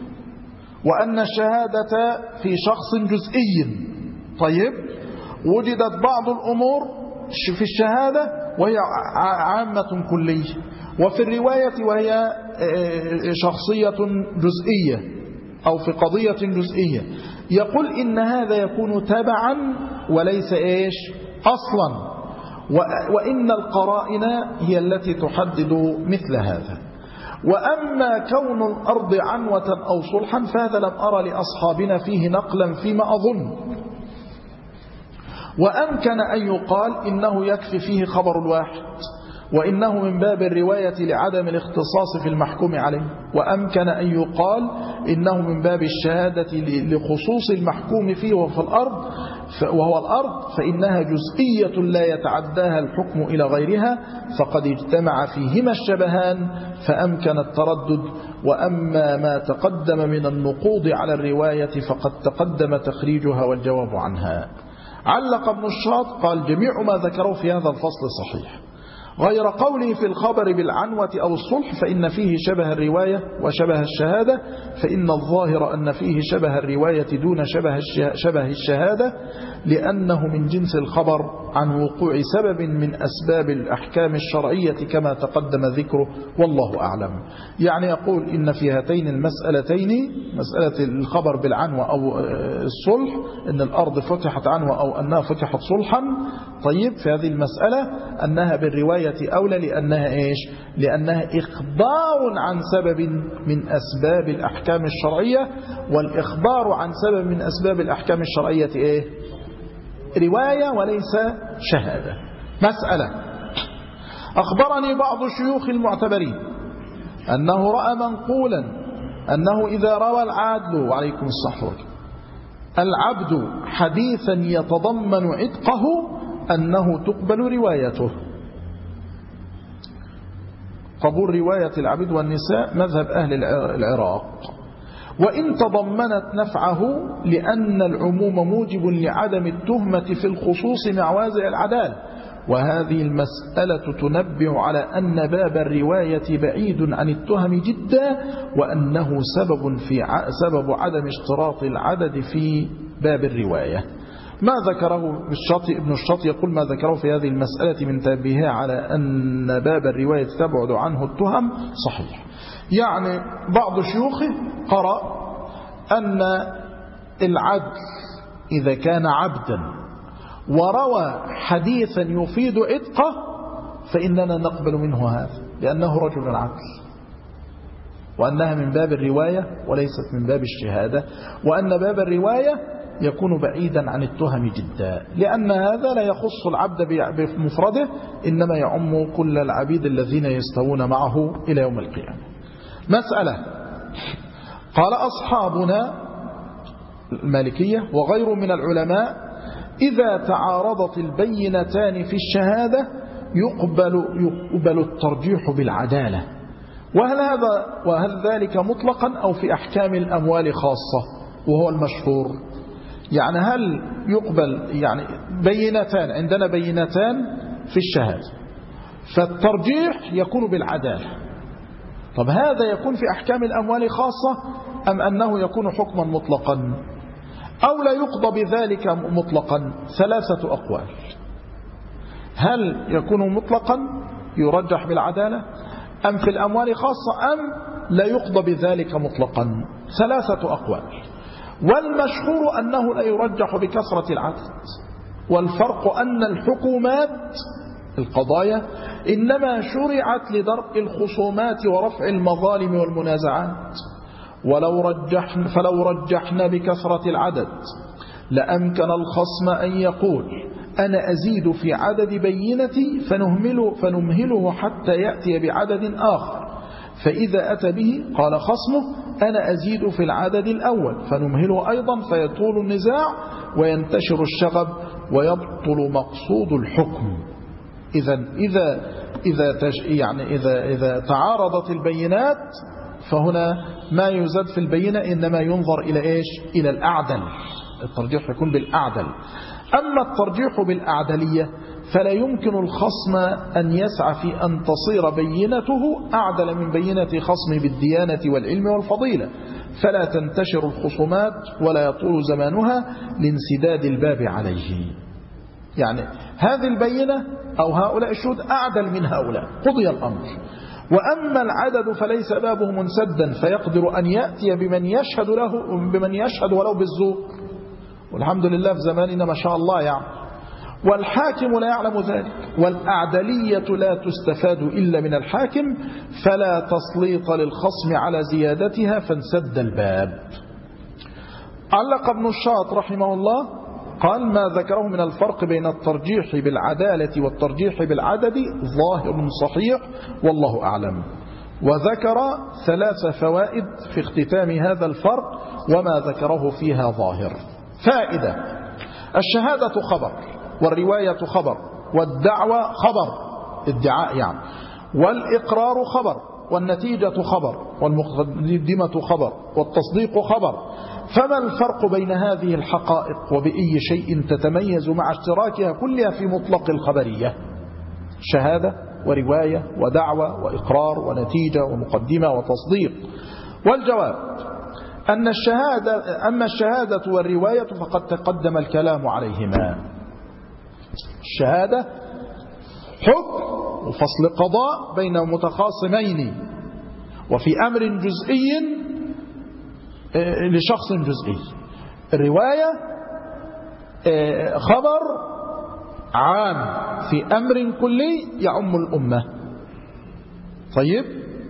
وأن الشهادة في شخص جزئي. طيب، وجدت بعض الأمور في الشهادة وهي عامة كلية، وفي الرواية وهي شخصية جزئية أو في قضية جزئية. يقول إن هذا يكون تبعا وليس إيش أصلا، وإن القرائن هي التي تحدد مثل هذا. وأما كون الأرض عنوة أو صلحا فهذا لم أرى لأصحابنا فيه نقلا فيما أظن، وأمكن أن يقال إنه يكفي فيه خبر الواحد، وإنه من باب الرواية لعدم الاختصاص في المحكوم عليه، وأمكن أن يقال إنه من باب الشهادة لخصوص المحكوم فيه وهو الأرض، فإنها جزئية لا يتعداها الحكم إلى غيرها، فقد اجتمع فيهما الشبهان فأمكن التردد. وأما ما تقدم من النقوض على الرواية فقد تقدم تخريجها والجواب عنها. علق ابن الشاط قال: جميع ما ذكروا في هذا الفصل صحيح، غير قوله في الخبر بالعنوة أو الصلح فإن فيه شبه الرواية وشبه الشهادة، فإن الظاهر أن فيه شبه الرواية دون شبه الشهادة، لأنه من جنس الخبر عن وقوع سبب من أسباب الأحكام الشرعية كما تقدم ذكره، والله أعلم. يعني يقول إن في هاتين المسألتين، مسألة الخبر بالعنوة أو الصلح، إن الأرض فتحت عنوة أو أنها فتحت صلحا، طيب في هذه المسألة أنها بالرواية أولى، لأنها إيش؟ لأنها إخبار عن سبب من أسباب الأحكام الشرعية، والإخبار عن سبب من أسباب الأحكام الشرعية إيه؟ رواية وليس شهادة. مسألة: أخبرني بعض شيوخ المعتبرين أنه رأى منقولا أنه إذا روى العادل، وعليكم الصحة العبد حديثا يتضمن عتقه أنه تقبل روايته. قبول رواية العبد والنساء مذهب أهل العراق، وإن تضمنت نفعه، لأن العموم موجب لعدم التهمة في الخصوص مع وازع العدالة. وهذه المسألة تنبه على أن باب الرواية بعيد عن التهم جدا، وأنه سبب عدم اشتراط العدد في باب الرواية. ما ذكره ابن الشاطئ يقول ما ذكره في هذه المسألة من تنبيهها على أن باب الرواية تبعد عنه التهم صحيح. يعني بعض شيوخه قرأ أن العدل إذا كان عبدا وروى حديثا يفيد عتقه فإننا نقبل منه هذا، لأنه رجل عدل، وأنها من باب الرواية وليست من باب الشهادة، وأن باب الرواية يكون بعيدا عن التهم جدا، لأن هذا لا يخص العبد بمفرده، إنما يعم كل العبيد الذين يستوون معه إلى يوم القيامة. مسألة: قال أصحابنا المالكية وغير من العلماء: إذا تعارضت البينتان في الشهادة يقبل الترجيح بالعدالة. وهل ذلك مطلقا أو في أحكام الأموال خاصة؟ وهو المشهور. يعني هل يقبل يعني بينتان، عندنا بينتان في الشهادة، فالترجيح يكون بالعدالة. طب هذا يكون في أحكام الأموال خاصة أم أنه يكون حكما مطلقا أو لا يقضى بذلك مطلقا؟ ثلاثة أقوال. هل يكون مطلقا يرجح بالعدالة، أم في الأموال خاصة، أم لا يقضى بذلك مطلقا؟ ثلاثة أقوال. والمشهور أنه لا يرجح بكثرة العدد، والفرق أن الحكومات القضايا إنما شرعت لدرء الخصومات ورفع المظالم والمنازعات، فلو رجحنا بكثرة العدد لأمكن الخصم أن يقول أنا أزيد في عدد بينتي فنمهله حتى يأتي بعدد آخر، فإذا أتى به قال خصمه أنا أزيد في العدد الأول فنمهله أيضا، فيطول النزاع وينتشر الشغب ويبطل مقصود الحكم. إذا تعارضت البينات فهنا ما يزاد في البينة إنما ينظر إلى إيش؟ إلى الأعدل. الترجيح يكون بالأعدل. أما الترجيح بالأعدلية فلا يمكن الخصم أن يسعى في أن تصير بينته أعدل من بينة خصمه بالديانة والعلم والفضيلة، فلا تنتشر الخصومات ولا يطول زمانها لانسداد الباب عليه. يعني هذه البينة أو هؤلاء الشهود أعدل من هؤلاء، قضي الأمر. وأما العدد فليس بابه منسدا، فيقدر أن يأتي بمن يشهد ولو بالزور، والحمد لله في زماننا ما شاء الله يعني. والحاكم لا يعلم ذلك، والأعدلية لا تستفاد إلا من الحاكم، فلا تسليط للخصم على زيادتها فانسد الباب. علق ابن الشاط رحمه الله قال ما ذكره من الفرق بين الترجيح بالعدالة والترجيح بالعدد ظاهر صحيح والله أعلم. وذكر 3 فوائد في اختتام هذا الفرق وما ذكره فيها ظاهر. فائدة: الشهادة خبر، والرواية خبر، والدعوة خبر، ادعاء يعني، والإقرار خبر، والنتيجة خبر، والمقدمة خبر، والتصديق خبر. فما الفرق بين هذه الحقائق وبأي شيء تتميز مع اشتراكها كلها في مطلق الخبرية؟ شهادة ورواية ودعوة وإقرار ونتيجة ومقدمة وتصديق. والجواب أما الشهادة والرواية فقد تقدم الكلام عليهما. الشهادة حكم وفصل قضاء بين متخاصمين وفي أمر جزئي لشخص جزئي. الرواية خبر عام في أمر كلي يعم الأمة، طيب،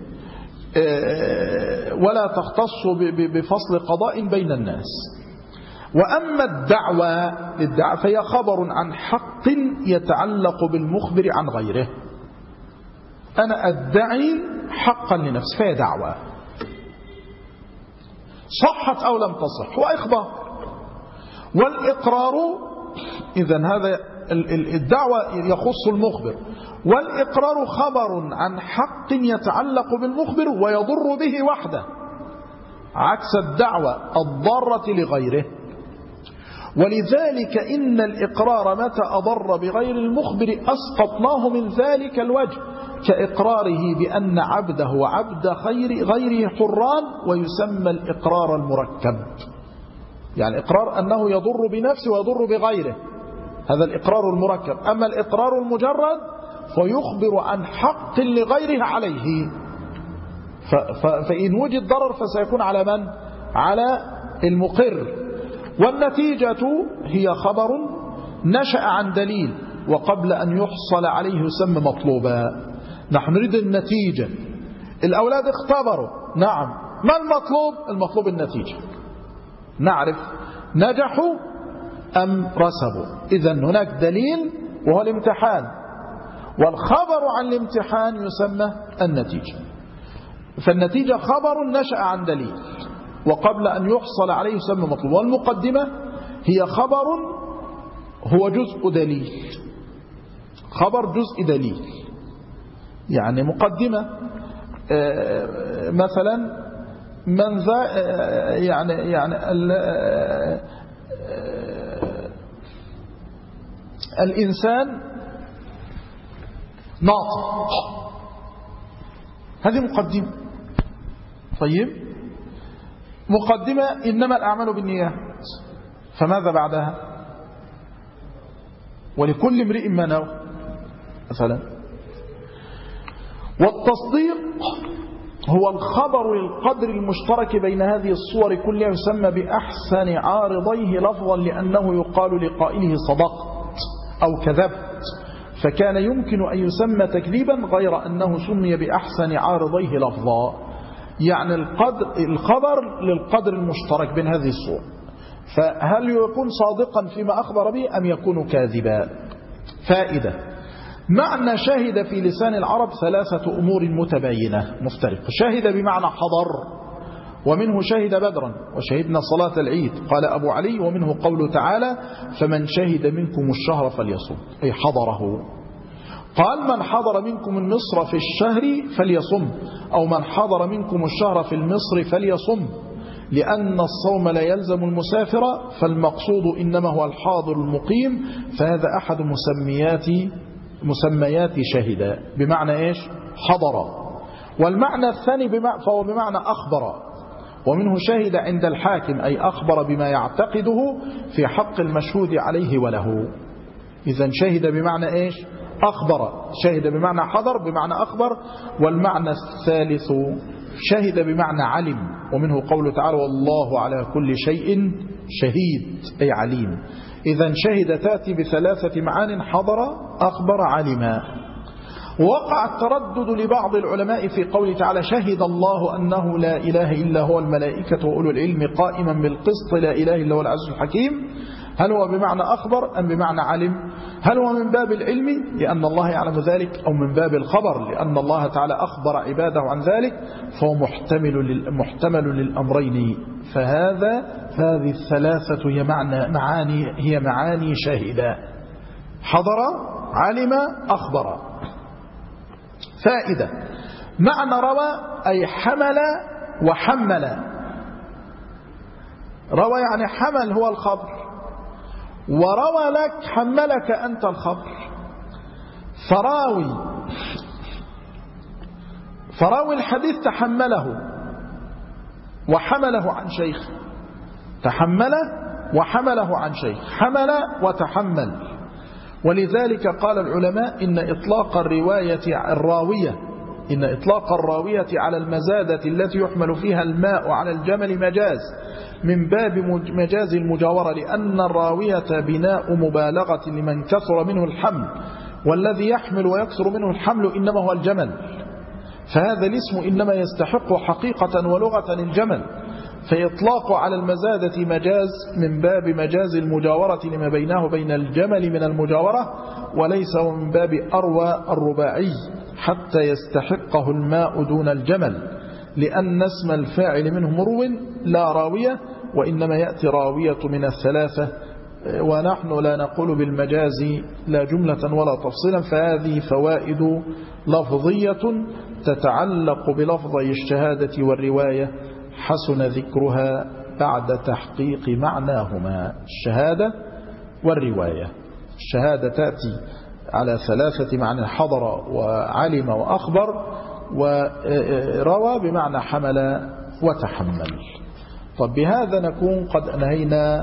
ولا تختص بفصل قضاء بين الناس. وأما الدعوة فهي خبر عن حق يتعلق بالمخبر عن غيره. أنا أدعي حقا لنفسي فهي دعوة، صحت أو لم تصح، وإخبار. والإقرار إذن هذا الدعوة يخص المخبر، والإقرار خبر عن حق يتعلق بالمخبر ويضر به وحده، عكس الدعوة الضارة لغيره. ولذلك إن الإقرار متى أضر بغير المخبر أسقطناه من ذلك الوجه، كإقراره بأن عبده وعبد غيره حران، ويسمى الإقرار المركب. يعني إقرار أنه يضر بنفسه ويضر بغيره، هذا الإقرار المركب. أما الإقرار المجرد فيخبر عن حق لغيره عليه، فإن وجد ضرر فسيكون على من؟ على المقر. والنتيجة هي خبر نشأ عن دليل وقبل أن يحصل عليه يسمى مطلوبا. نحن نريد النتيجة. الأولاد اختبروا، نعم، ما المطلوب؟ المطلوب النتيجة، نعرف نجحوا أم رسبوا. إذن هناك دليل وهو الامتحان، والخبر عن الامتحان يسمى النتيجة. فالنتيجة خبر نشأ عن دليل وقبل أن يحصل عليه يسمى مطلوب. والمقدمة هي خبر هو جزء دليل، خبر جزء دليل. يعني مقدمة مثلا من ذا يعني الإنسان ناطق، هذه مقدمة. طيب، مقدمة إنما الأعمال بالنيات، فماذا بعدها؟ ولكل امرئ ما نوى مثلا. والتصديق هو الخبر للقدر المشترك بين هذه الصور كلها، يسمى بأحسن عارضيه لفظا، لأنه يقال لقائله صدقت أو كذبت، فكان يمكن أن يسمى تكذيبا غير أنه سمي بأحسن عارضيه لفظا. يعني الخبر للقدر المشترك بين هذه الصور، فهل يكون صادقا فيما أخبر به أم يكون كاذبا؟ فائدة: معنى شهد في لسان العرب ثلاثة أمور متباينة مفترقة. شهد بمعنى حضر، ومنه شهد بدرا وشهدنا صلاة العيد، قال أبو علي، ومنه قوله تعالى فمن شهد منكم الشهر فليصم، أي حضره. قال من حضر منكم المصر في الشهر فليصم، أو من حضر منكم الشهر في المصر فليصم، لأن الصوم لا يلزم المسافر، فالمقصود إنما هو الحاضر المقيم، فهذا أحد مسميات شهد بمعنى إيش؟ حضر. والمعنى الثاني فهو بمعنى أخبر، ومنه شهد عند الحاكم، أي أخبر بما يعتقده في حق المشهود عليه وله. إذن شهد بمعنى إيش؟ أخبر. شهد بمعنى حضر بمعنى أخبر. والمعنى الثالث شهد بمعنى علم، ومنه قوله تعالى والله على كل شيء شهيد، أي عليم. إذن شهد تأتي بثلاثة معان: حضر، أخبر، علم. وقع التردد لبعض العلماء في قوله تعالى شهد الله أنه لا إله إلا هو الملائكة وأولو العلم قائما بالقسط لا إله إلا هو العزيز الحكيم. هل هو بمعنى أخبر أم بمعنى علم؟ هل هو من باب العلم لأن الله يعلم ذلك، أو من باب الخبر لأن الله تعالى أخبر عباده عن ذلك؟ فهو محتمل للأمرين. فهذه الثلاثة هي معاني شاهدة: حضر، علم، أخبر. فائدة: معنى روى أي حمل وحمل. روى يعني حمل هو الخبر، وروى لك حملك أنت الخبر. فراوي فراوي الحديث تحمله وحمله عن شيخ، تحمل وحمله عن شيخ، حمل وتحمل. ولذلك قال العلماء إن إطلاق الراوية على المزادة التي يحمل فيها الماء على الجمل مجاز من باب مجاز المجاورة، لأن الراوية بناء مبالغة لمن كثر منه الحمل، والذي يحمل ويكثر منه الحمل إنما هو الجمل، فهذا الاسم إنما يستحق حقيقة ولغة الجمل. فإطلاق على المزادة مجاز من باب مجاز المجاورة لما بينه وبين الجمل من المجاورة، وليس من باب أروى الرباعي حتى يستحقه الماء دون الجمل، لأن اسم الفاعل منه مرو لا راوية، وإنما يأتي راوية من الثلاثة، ونحن لا نقول بالمجاز لا جملة ولا تفصيلا. فهذه فوائد لفظية تتعلق بلفظي الشهادة والرواية حسن ذكرها بعد تحقيق معناهما، الشهادة والرواية. الشهادة تأتي على ثلاثة معنى: حضر وعلم وأخبر، وروى بمعنى حمل وتحمل. طب بهذا نكون قد أنهينا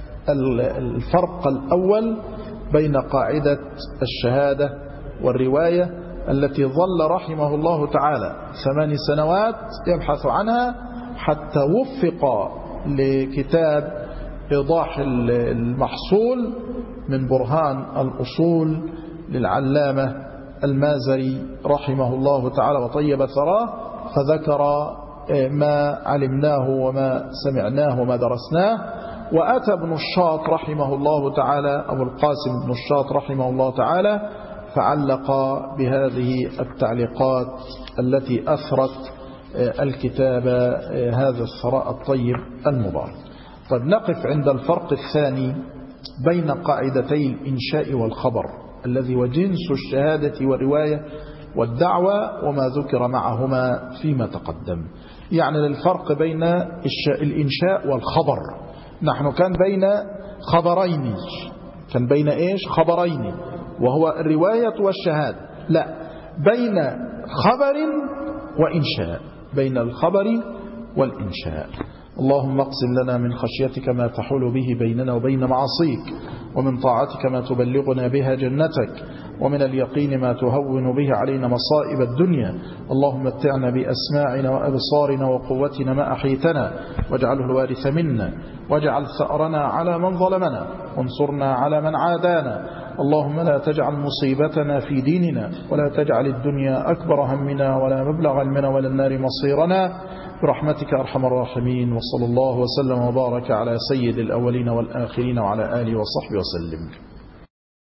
الفرق الأول بين قاعدة الشهادة والرواية التي ظل رحمه الله تعالى 8 سنوات يبحث عنها حتى وفق لكتاب إيضاح المحصول من برهان الأصول للعلامة المازري رحمه الله تعالى وطيب ثراه، فذكر ما علمناه وما سمعناه وما درسناه. وأتى ابن الشاط رحمه الله تعالى، أبو القاسم ابن الشاط رحمه الله تعالى، فعلق بهذه التعليقات التي أثرت الكتاب هذا الثراء الطيب المبارك. طيب نقف عند الفرق الثاني بين قاعدتي الإنشاء والخبر الذي وجنس الشهادة والرواية والدعوة وما ذكر معهما فيما تقدم. يعني الفرق بين الإنشاء والخبر، نحن كان بين خبرين، كان بين إيش؟ خبرين، وهو الرواية والشهادة. لا، بين خبر وإنشاء، بين الخبر والإنشاء. اللهم اقسم لنا من خشيتك ما تحول به بيننا وبين معاصيك، ومن طاعتك ما تبلغنا بها جنتك، ومن اليقين ما تهون به علينا مصائب الدنيا. اللهم متعنا بأسماعنا وأبصارنا وقوتنا ما أحيتنا، واجعله الوارث منا، واجعل ثأرنا على من ظلمنا، وانصرنا على من عادانا. اللهم لا تجعل مصيبتنا في ديننا، ولا تجعل الدنيا أكبر همنا، ولا مبلغ علمنا، ولا النار مصيرنا، برحمتك أرحم الراحمين. وصلى الله وسلم وبارك على سيد الأولين والآخرين وعلى آله وصحبه وسلم.